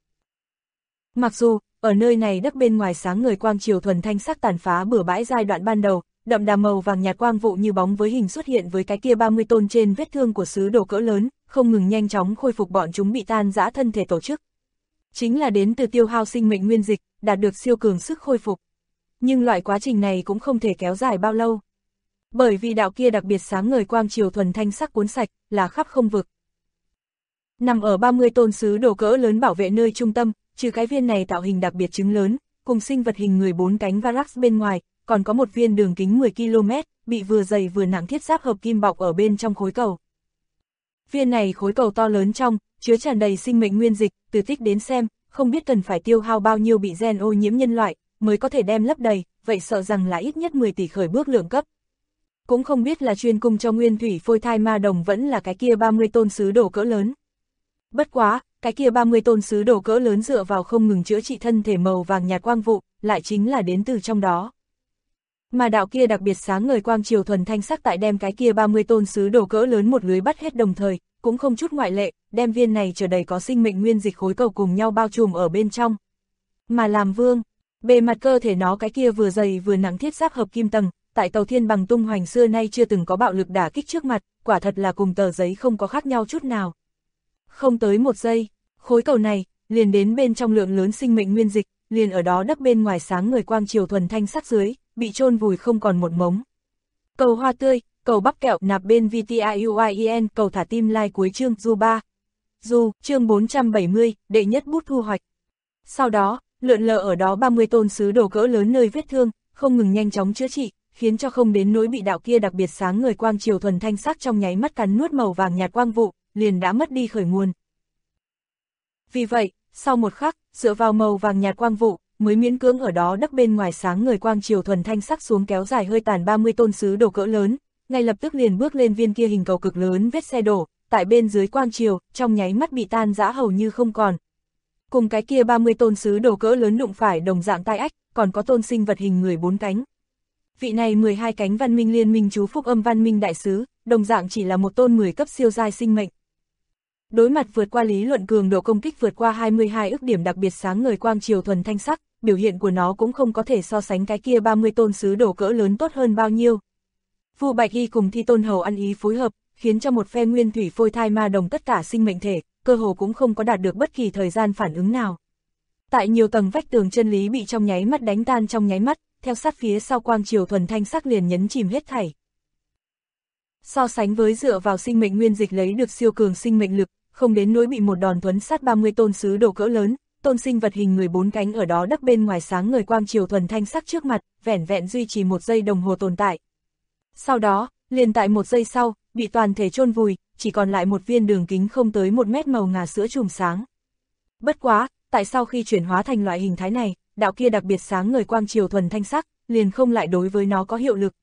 Mặc dù, ở nơi này đất bên ngoài sáng ngời quang chiều thuần thanh sắc tàn phá bừa bãi giai đoạn ban đầu, đậm đà màu vàng nhạt quang vụ như bóng với hình xuất hiện với cái kia 30 tôn trên vết thương của sứ đồ cỡ lớn, không ngừng nhanh chóng khôi phục bọn chúng bị tan rã thân thể tổ chức. Chính là đến từ tiêu hao sinh mệnh nguyên dịch, đạt được siêu cường sức khôi phục. Nhưng loại quá trình này cũng không thể kéo dài bao lâu. Bởi vì đạo kia đặc biệt sáng ngời quang chiều thuần thanh sắc cuốn sạch, là khắp không vực. Nằm ở 30 tôn sứ đồ cỡ lớn bảo vệ nơi trung tâm, trừ cái viên này tạo hình đặc biệt trứng lớn, cùng sinh vật hình người 4 cánh Varax bên ngoài, còn có một viên đường kính 10 km, bị vừa dày vừa nặng thiết giáp hợp kim bọc ở bên trong khối cầu. Viên này khối cầu to lớn trong, chứa tràn đầy sinh mệnh nguyên dịch, từ tích đến xem, không biết cần phải tiêu hao bao nhiêu bị gen ô nhiễm nhân loại, mới có thể đem lấp đầy, vậy sợ rằng là ít nhất 10 tỷ khởi bước lượng cấp. Cũng không biết là chuyên cung cho nguyên thủy phôi thai ma đồng vẫn là cái kia 30 tôn sứ đồ cỡ lớn. Bất quá, cái kia 30 tôn sứ đồ cỡ lớn dựa vào không ngừng chữa trị thân thể màu vàng nhạt quang vụ, lại chính là đến từ trong đó. Mà đạo kia đặc biệt sáng ngời quang triều thuần thanh sắc tại đem cái kia 30 tôn sứ đồ cỡ lớn một lưới bắt hết đồng thời, cũng không chút ngoại lệ, đem viên này trở đầy có sinh mệnh nguyên dịch khối cầu cùng nhau bao trùm ở bên trong. Mà làm vương, bề mặt cơ thể nó cái kia vừa dày vừa nặng thiết giáp hợp kim tầng, tại Tàu Thiên Bằng tung hoành xưa nay chưa từng có bạo lực đả kích trước mặt, quả thật là cùng tờ giấy không có khác nhau chút nào. Không tới một giây, khối cầu này, liền đến bên trong lượng lớn sinh mệnh nguyên dịch, liền ở đó đắp bên ngoài sáng ngời quang triều thuần thanh sắc dưới, bị chôn vùi không còn một mống. Cầu hoa tươi, cầu bắp kẹo nạp bên VTIUIEN, cầu thả tim like cuối chương du 3. Du, chương 470, đệ nhất bút thu hoạch. Sau đó, lượn lờ ở đó 30 tôn sứ đồ cỡ lớn nơi vết thương, không ngừng nhanh chóng chữa trị, khiến cho không đến nỗi bị đạo kia đặc biệt sáng ngời quang triều thuần thanh sắc trong nháy mắt cắn nuốt màu vàng nhạt quang vụ, liền đã mất đi khởi nguồn. Vì vậy, sau một khắc, dựa vào màu vàng nhạt quang vụ, mới miễn cưỡng ở đó đắp bên ngoài sáng ngời quang triều thuần thanh sắc xuống kéo dài hơi tàn 30 tôn sứ đồ cỡ lớn, ngay lập tức liền bước lên viên kia hình cầu cực lớn vết xe đổ, tại bên dưới quang triều, trong nháy mắt bị tan rã hầu như không còn. Cùng cái kia 30 tôn sứ đồ cỡ lớn đụng phải đồng dạng tai ách, còn có tôn sinh vật hình người 4 cánh. Vị này 12 cánh văn minh liên minh chú phúc âm văn minh đại sứ, đồng dạng chỉ là một tôn 10 cấp siêu giai sinh mệnh. Đối mặt vượt qua lý luận cường độ công kích vượt qua 22 ức điểm đặc biệt sáng ngời quang triều thuần thanh sắc, biểu hiện của nó cũng không có thể so sánh cái kia 30 tôn sứ đồ cỡ lớn tốt hơn bao nhiêu. Vu Bạch Y cùng Thi Tôn Hầu ăn ý phối hợp, khiến cho một phe nguyên thủy phôi thai ma đồng tất cả sinh mệnh thể, cơ hồ cũng không có đạt được bất kỳ thời gian phản ứng nào. Tại nhiều tầng vách tường chân lý bị trong nháy mắt đánh tan trong nháy mắt, theo sát phía sau quang triều thuần thanh sắc liền nhấn chìm hết thảy. So sánh với dựa vào sinh mệnh nguyên dịch lấy được siêu cường sinh mệnh lực, không đến nỗi bị một đòn thuấn sát 30 tôn sứ đồ cỡ lớn, tôn sinh vật hình người 4 cánh ở đó đắp bên ngoài sáng ngời quang triều thuần thanh sắc trước mặt, vẻn vẹn duy trì 1 giây đồng hồ tồn tại. Sau đó, liền tại 1 giây sau, bị toàn thể chôn vùi, chỉ còn lại một viên đường kính không tới 1 mét màu ngà sữa chùm sáng. Bất quá, tại sau khi chuyển hóa thành loại hình thái này, đạo kia đặc biệt sáng ngời quang triều thuần thanh sắc, liền không lại đối với nó có hiệu lực.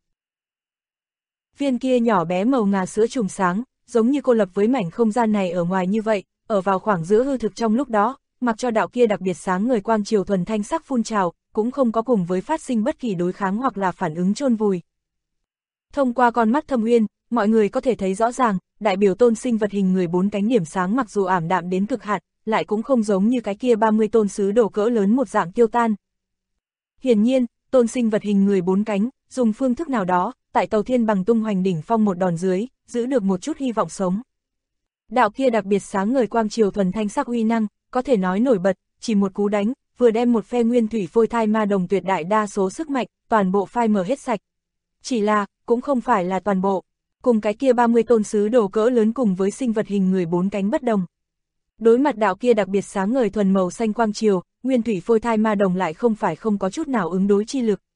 Viên kia nhỏ bé màu ngà sữa chùm sáng, giống như cô lập với mảnh không gian này ở ngoài như vậy, ở vào khoảng giữa hư thực trong lúc đó, mặc cho đạo kia đặc biệt sáng ngời quang triều thuần thanh sắc phun trào, cũng không có cùng với phát sinh bất kỳ đối kháng hoặc là phản ứng chôn vùi. Thông qua con mắt thâm uyên, mọi người có thể thấy rõ ràng, đại biểu tôn sinh vật hình người 4 cánh điểm sáng mặc dù ảm đạm đến cực hạn, lại cũng không giống như cái kia 30 tôn sứ đồ cỡ lớn một dạng tiêu tan. Hiển nhiên, tôn sinh vật hình người 4 cánh, dùng phương thức nào đó, tại Tàu Thiên Bằng tung hoành đỉnh phong một đòn dưới, giữ được một chút hy vọng sống. Đạo kia đặc biệt sáng ngời quang triều thuần thanh sắc uy năng, có thể nói nổi bật, chỉ một cú đánh, vừa đem một phe nguyên thủy phôi thai ma đồng tuyệt đại đa số sức mạnh, toàn bộ phai mờ hết sạch. Chỉ là, cũng không phải là toàn bộ, cùng cái kia 30 tôn sứ đồ cỡ lớn cùng với sinh vật hình người 4 cánh bất đồng. Đối mặt đạo kia đặc biệt sáng ngời thuần màu xanh quang triều, nguyên thủy phôi thai ma đồng lại không phải không có chút nào ứng đối chi lực.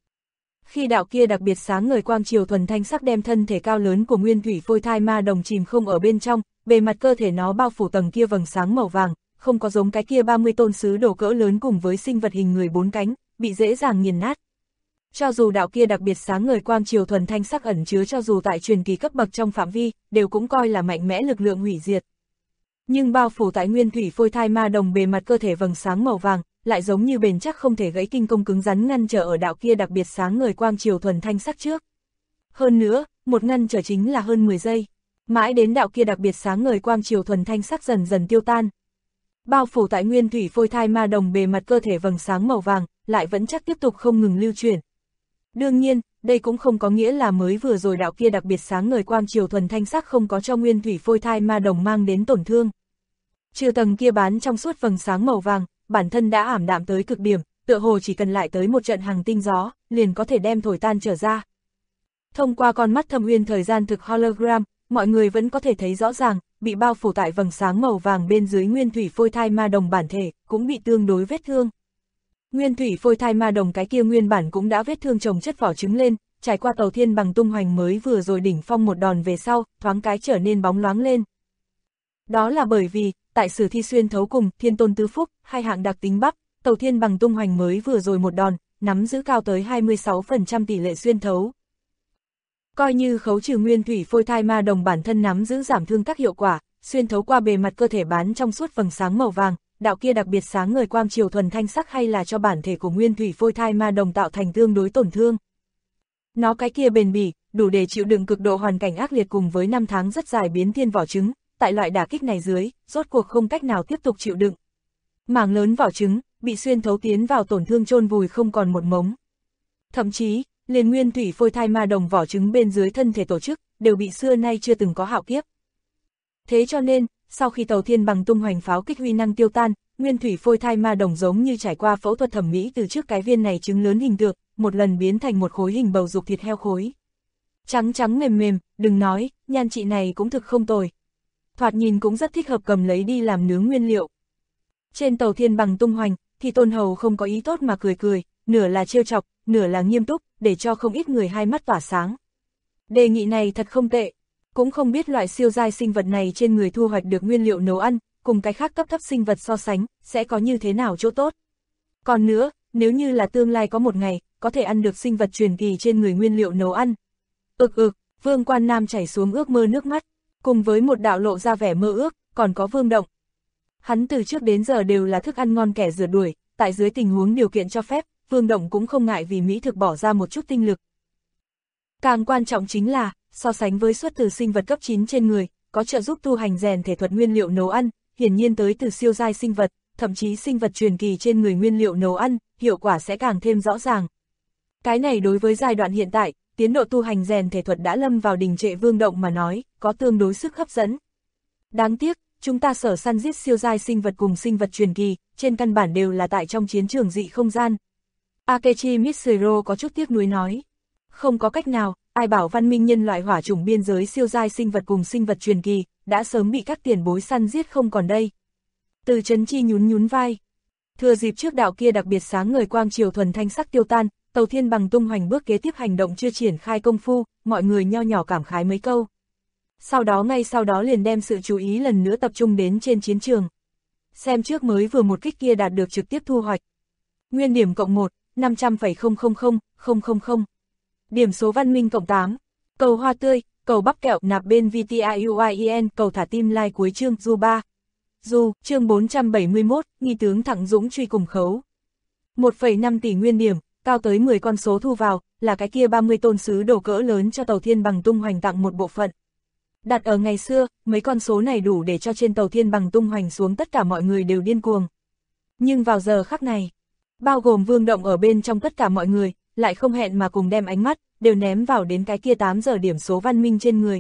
Khi đạo kia đặc biệt sáng ngời quang triều thuần thanh sắc đem thân thể cao lớn của nguyên thủy phôi thai ma đồng chìm không ở bên trong, bề mặt cơ thể nó bao phủ tầng kia vầng sáng màu vàng, không có giống cái kia 30 tôn sứ đồ cỡ lớn cùng với sinh vật hình người 4 cánh, bị dễ dàng nghiền nát. Cho dù đạo kia đặc biệt sáng ngời quang triều thuần thanh sắc ẩn chứa cho dù tại truyền kỳ cấp bậc trong phạm vi, đều cũng coi là mạnh mẽ lực lượng hủy diệt. Nhưng bao phủ tại nguyên thủy phôi thai ma đồng bề mặt cơ thể vầng sáng màu vàng, lại giống như bền chắc không thể gãy kinh công cứng rắn ngăn trở ở đạo kia đặc biệt sáng ngời quang triều thuần thanh sắc trước. Hơn nữa, một ngăn trở chính là hơn 10 giây. Mãi đến đạo kia đặc biệt sáng ngời quang triều thuần thanh sắc dần dần tiêu tan. Bao phủ tại nguyên thủy phôi thai ma đồng bề mặt cơ thể vầng sáng màu vàng, lại vẫn chắc tiếp tục không ngừng lưu chuyển. Đương nhiên, đây cũng không có nghĩa là mới vừa rồi đạo kia đặc biệt sáng ngời quang triều thuần thanh sắc không có cho nguyên thủy phôi thai ma đồng mang đến tổn thương. Trừ tầng kia bán trong suốt vầng sáng màu vàng, bản thân đã ảm đạm tới cực điểm, tựa hồ chỉ cần lại tới một trận hàng tinh gió, liền có thể đem thổi tan trở ra. Thông qua con mắt thâm uyên thời gian thực hologram, mọi người vẫn có thể thấy rõ ràng, bị bao phủ tại vầng sáng màu vàng bên dưới nguyên thủy phôi thai ma đồng bản thể, cũng bị tương đối vết thương. Nguyên thủy phôi thai ma đồng cái kia nguyên bản cũng đã vết thương chồng chất vỏ trứng lên, trải qua Tàu Thiên Bằng tung hoành mới vừa rồi đỉnh phong một đòn về sau, thoáng cái trở nên bóng loáng lên. Đó là bởi vì, tại sử thi xuyên thấu cùng Thiên Tôn Tứ Phúc, hai hạng đặc tính bắp, Tàu Thiên Bằng tung hoành mới vừa rồi một đòn, nắm giữ cao tới 26% tỷ lệ xuyên thấu. Coi như khấu trừ nguyên thủy phôi thai ma đồng bản thân nắm giữ giảm thương các hiệu quả, xuyên thấu qua bề mặt cơ thể bán trong suốt vầng sáng màu vàng, đạo kia đặc biệt sáng ngời quang chiều thuần thanh sắc hay là cho bản thể của nguyên thủy phôi thai ma đồng tạo thành tương đối tổn thương. Nó cái kia bền bỉ, đủ để chịu đựng cực độ hoàn cảnh ác liệt cùng với năm tháng rất dài biến thiên vỏ trứng, tại loại đả kích này dưới, rốt cuộc không cách nào tiếp tục chịu đựng. Mảng lớn vỏ trứng, bị xuyên thấu tiến vào tổn thương chôn vùi không còn một mống. Thậm chí, liền nguyên thủy phôi thai ma đồng vỏ trứng bên dưới thân thể tổ chức, đều bị xưa nay chưa từng có hạo kiếp. Thế cho nên, sau khi Tàu Thiên Bằng tung hoành pháo kích huy năng tiêu tan, nguyên thủy phôi thai ma đồng giống như trải qua phẫu thuật thẩm mỹ từ trước cái viên này trứng lớn hình tượng, một lần biến thành một khối hình bầu dục thịt heo khối. Trắng trắng mềm mềm, đừng nói, nhan trị này cũng thực không tồi. Thoạt nhìn cũng rất thích hợp cầm lấy đi làm nướng nguyên liệu. Trên Tàu Thiên Bằng tung hoành, thì Tôn Hầu không có ý tốt mà cười cười, nửa là trêu chọc, nửa là nghiêm túc, để cho không ít người hai mắt tỏa sáng. Đề nghị này thật không tệ, cũng không biết loại siêu giai sinh vật này trên người thu hoạch được nguyên liệu nấu ăn, cùng cái khác cấp thấp sinh vật so sánh, sẽ có như thế nào chỗ tốt. Còn nữa, nếu như là tương lai có một ngày, có thể ăn được sinh vật truyền kỳ trên người nguyên liệu nấu ăn. Vương Quan Nam chảy xuống ước mơ nước mắt, cùng với một đạo lộ ra vẻ mơ ước, còn có Vương Động. Hắn từ trước đến giờ đều là thức ăn ngon kẻ rượt đuổi, tại dưới tình huống điều kiện cho phép, Vương Động cũng không ngại vì mỹ thực bỏ ra một chút tinh lực. Càng quan trọng chính là, so sánh với xuất từ sinh vật cấp 9 trên người, có trợ giúp tu hành rèn thể thuật nguyên liệu nấu ăn, hiển nhiên tới từ siêu giai sinh vật, thậm chí sinh vật truyền kỳ trên người nguyên liệu nấu ăn, hiệu quả sẽ càng thêm rõ ràng. Cái này đối với giai đoạn hiện tại, tiến độ tu hành rèn thể thuật đã lâm vào đình trệ Vương Động mà nói, có tương đối sức hấp dẫn. Đáng tiếc, chúng ta sở săn giết siêu giai sinh vật cùng sinh vật truyền kỳ, trên căn bản đều là tại trong chiến trường dị không gian. Akechi Mitsuro có chút tiếc nuối nói. Không có cách nào, ai bảo văn minh nhân loại hỏa chủng biên giới siêu giai sinh vật cùng sinh vật truyền kỳ, đã sớm bị các tiền bối săn giết không còn đây. Từ Trấn Chi nhún nhún vai. Thừa dịp trước đạo kia đặc biệt sáng ngời quang chiều thuần thanh sắc tiêu tan, Tàu Thiên Bằng tung hoành bước kế tiếp hành động chưa triển khai công phu, mọi người nho nhỏ cảm khái mấy câu. Ngay sau đó liền đem sự chú ý lần nữa tập trung đến trên chiến trường. Xem trước mới vừa một kích kia đạt được trực tiếp thu hoạch. Nguyên điểm cộng 1, 500,000,000. Điểm số văn minh cộng 8. Cầu hoa tươi, cầu bắp kẹo nạp bên VTIUIEN, cầu thả tim like cuối chương Du 3. Chương 471, nghi tướng Thẳng Dũng truy cùng khấu. 1,5 tỷ nguyên điểm, cao tới 10 con số thu vào, là cái kia 30 tôn sứ đồ cỡ lớn cho Tàu Thiên Bằng tung hoành tặng một bộ phận. Đặt ở ngày xưa, mấy con số này đủ để cho trên Tàu Thiên Bằng tung hoành xuống tất cả mọi người đều điên cuồng. Nhưng vào giờ khắc này, bao gồm Vương Động ở bên trong tất cả mọi người, lại không hẹn mà cùng đem ánh mắt, đều ném vào đến cái kia 8 giờ điểm số văn minh trên người.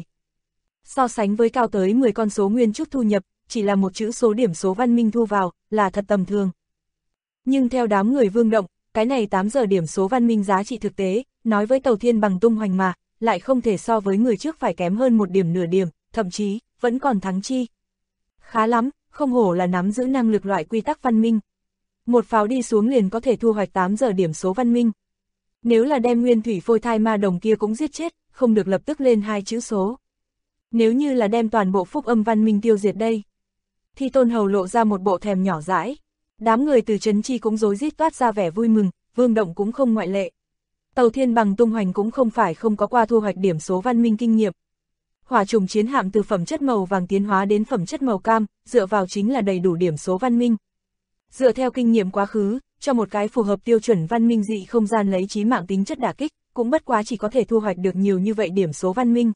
So sánh với cao tới 10 con số nguyên chút thu nhập, chỉ là một chữ số điểm số văn minh thu vào, là thật tầm thường. Nhưng theo đám người Vương Động, cái này 8 giờ điểm số văn minh giá trị thực tế, nói với Tàu Thiên Bằng tung hoành mà, lại không thể so với người trước phải kém hơn một điểm nửa điểm, thậm chí, vẫn còn thắng chi. Khá lắm, không hổ là nắm giữ năng lực loại quy tắc văn minh. Một pháo đi xuống liền có thể thu hoạch 8 giờ điểm số văn minh. Nếu là đem nguyên thủy phôi thai ma đồng kia cũng giết chết, không được lập tức lên 2 chữ số. Nếu như là đem toàn bộ phúc âm văn minh tiêu diệt đây, thì Tôn Hầu lộ ra một bộ thèm nhỏ dãi. Đám người từ Trấn Chi cũng rối rít toát ra vẻ vui mừng, Vương Động cũng không ngoại lệ. Tàu Thiên Bằng tung hoành cũng không phải không có qua thu hoạch điểm số văn minh kinh nghiệm. Hỏa trùng chiến hạm từ phẩm chất màu vàng tiến hóa đến phẩm chất màu cam, dựa vào chính là đầy đủ điểm số văn minh. Dựa theo kinh nghiệm quá khứ, cho một cái phù hợp tiêu chuẩn văn minh dị không gian lấy chí mạng tính chất đả kích, cũng bất quá chỉ có thể thu hoạch được nhiều như vậy điểm số văn minh.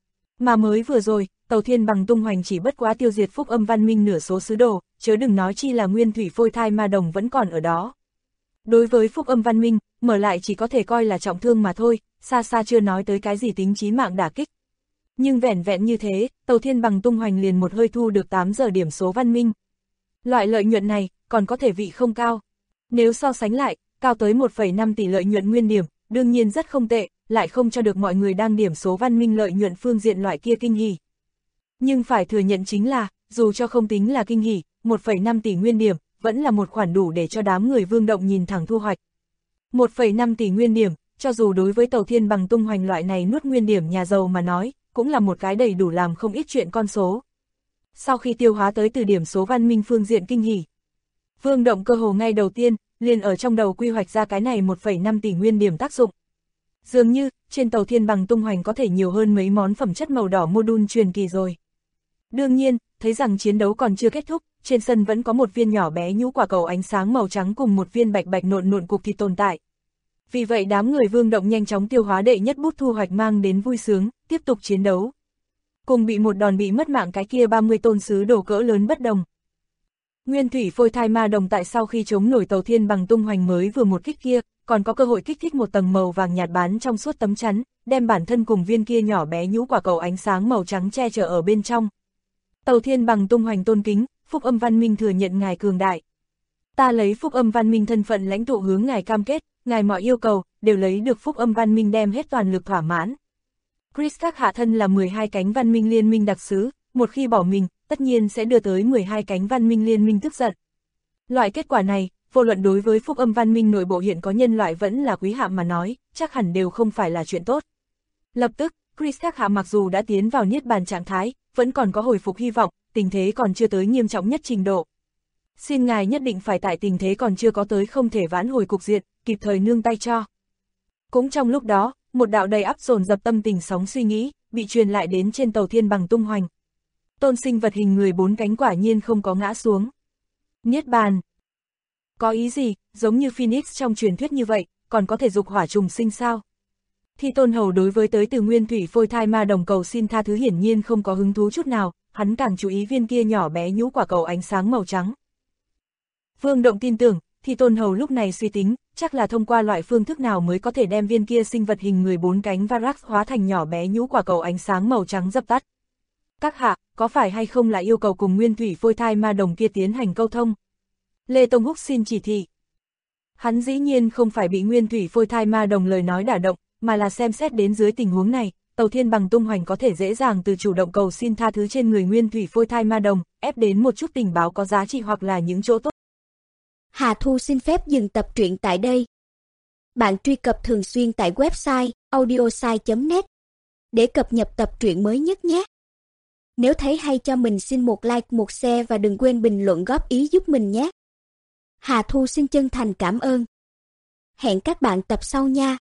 Mà mới vừa rồi, Tàu Thiên Bằng tung hoành chỉ bất quá tiêu diệt phúc âm văn minh nửa số sứ đồ, chớ đừng nói chi là nguyên thủy phôi thai ma đồng vẫn còn ở đó. Đối với phúc âm văn minh, mở lại chỉ có thể coi là trọng thương mà thôi, xa xa chưa nói tới cái gì tính chí mạng đả kích. Nhưng vẻn vẹn như thế, Tàu Thiên Bằng tung hoành liền một hơi thu được 8 giờ điểm số văn minh. Loại lợi nhuận này, còn có thể vị không cao. Nếu so sánh lại, cao tới 1,5 tỷ lợi nhuận nguyên điểm, đương nhiên rất không tệ, lại không cho được mọi người đang điểm số văn minh lợi nhuận phương diện loại kia kinh hỉ. Nhưng phải thừa nhận chính là, dù cho không tính là kinh hỉ, 1,5 tỷ nguyên điểm, vẫn là một khoản đủ để cho đám người Vương Động nhìn thẳng thu hoạch. 1,5 tỷ nguyên điểm, cho dù đối với Tàu Thiên Bằng tung hoành loại này nuốt nguyên điểm nhà giàu mà nói, cũng là một cái đầy đủ làm không ít chuyện con số. Sau khi tiêu hóa tới từ điểm số văn minh phương diện kinh hỉ, Vương Động cơ hồ ngay đầu tiên, liền ở trong đầu quy hoạch ra cái này 1,5 tỷ nguyên điểm tác dụng. Dường như, trên tàu thiên bằng tung hoành có thể nhiều hơn mấy món phẩm chất màu đỏ module truyền kỳ rồi. Đương nhiên, thấy rằng chiến đấu còn chưa kết thúc, trên sân vẫn có một viên nhỏ bé nhũ quả cầu ánh sáng màu trắng cùng một viên bạch bạch nộn nộn cục thịt tồn tại. Vì vậy đám người Vương Động nhanh chóng tiêu hóa đệ nhất bút thu hoạch mang đến vui sướng, tiếp tục chiến đấu. Cùng bị một đòn bị mất mạng cái kia 30 tôn sứ đồ cỡ lớn bất đồng. Nguyên thủy phôi thai ma đồng tại sau khi chống nổi tàu thiên bằng tung hoành mới vừa một kích kia, còn có cơ hội kích thích một tầng màu vàng nhạt bán trong suốt tấm chắn, đem bản thân cùng viên kia nhỏ bé nhũ quả cầu ánh sáng màu trắng che chở ở bên trong. Tàu thiên bằng tung hoành tôn kính, Phúc Âm Văn Minh thừa nhận ngài cường đại. Ta lấy Phúc Âm Văn Minh thân phận lãnh tụ hướng ngài cam kết, ngài mọi yêu cầu, đều lấy được Phúc Âm Văn Minh đem hết toàn lực thỏa mãn. Chris các hạ thân là 12 cánh văn minh liên minh đặc sứ, một khi bỏ mình, tất nhiên sẽ đưa tới 12 cánh văn minh liên minh tức giận. Loại kết quả này, vô luận đối với Phúc Âm Văn Minh nội bộ hiện có nhân loại vẫn là quý hạ mà nói, chắc hẳn đều không phải là chuyện tốt. Lập tức, Chris các hạ mặc dù đã tiến vào niết bàn trạng thái, vẫn còn có hồi phục hy vọng, tình thế còn chưa tới nghiêm trọng nhất trình độ. Xin ngài nhất định phải tại tình thế còn chưa có tới không thể vãn hồi cục diện, kịp thời nương tay cho. Cũng trong lúc đó, một đạo đầy ắp dồn dập tâm tình sóng suy nghĩ, bị truyền lại đến trên tàu thiên bằng tung hoành. Tôn sinh vật hình người 4 cánh quả nhiên không có ngã xuống. Niết bàn. Có ý gì, giống như Phoenix trong truyền thuyết như vậy, còn có thể dục hỏa trùng sinh sao? Thì Tôn Hầu đối với tới từ nguyên thủy phôi thai ma đồng cầu xin tha thứ hiển nhiên không có hứng thú chút nào, hắn càng chú ý viên kia nhỏ bé nhũ quả cầu ánh sáng màu trắng. Vương Động tin tưởng, thì Tôn Hầu lúc này suy tính, chắc là thông qua loại phương thức nào mới có thể đem viên kia sinh vật hình người 4 cánh Varax hóa thành nhỏ bé nhũ quả cầu ánh sáng màu trắng dập tắt. Các hạ, có phải hay không là yêu cầu cùng nguyên thủy phôi thai ma đồng kia tiến hành câu thông? Lê Tông Húc xin chỉ thị. Hắn dĩ nhiên không phải bị nguyên thủy phôi thai ma đồng lời nói đả động, mà là xem xét đến dưới tình huống này, tàu thiên bằng tung hoành có thể dễ dàng từ chủ động cầu xin tha thứ trên người nguyên thủy phôi thai ma đồng, ép đến một chút tình báo có giá trị hoặc là những chỗ tốt. Hà Thu xin phép dừng tập truyện tại đây. Bạn truy cập thường xuyên tại website audiosai.net để cập nhật tập truyện mới nhất nhé. Nếu thấy hay cho mình xin một like, một share và đừng quên bình luận góp ý giúp mình nhé. Hà Thu xin chân thành cảm ơn. Hẹn các bạn tập sau nha.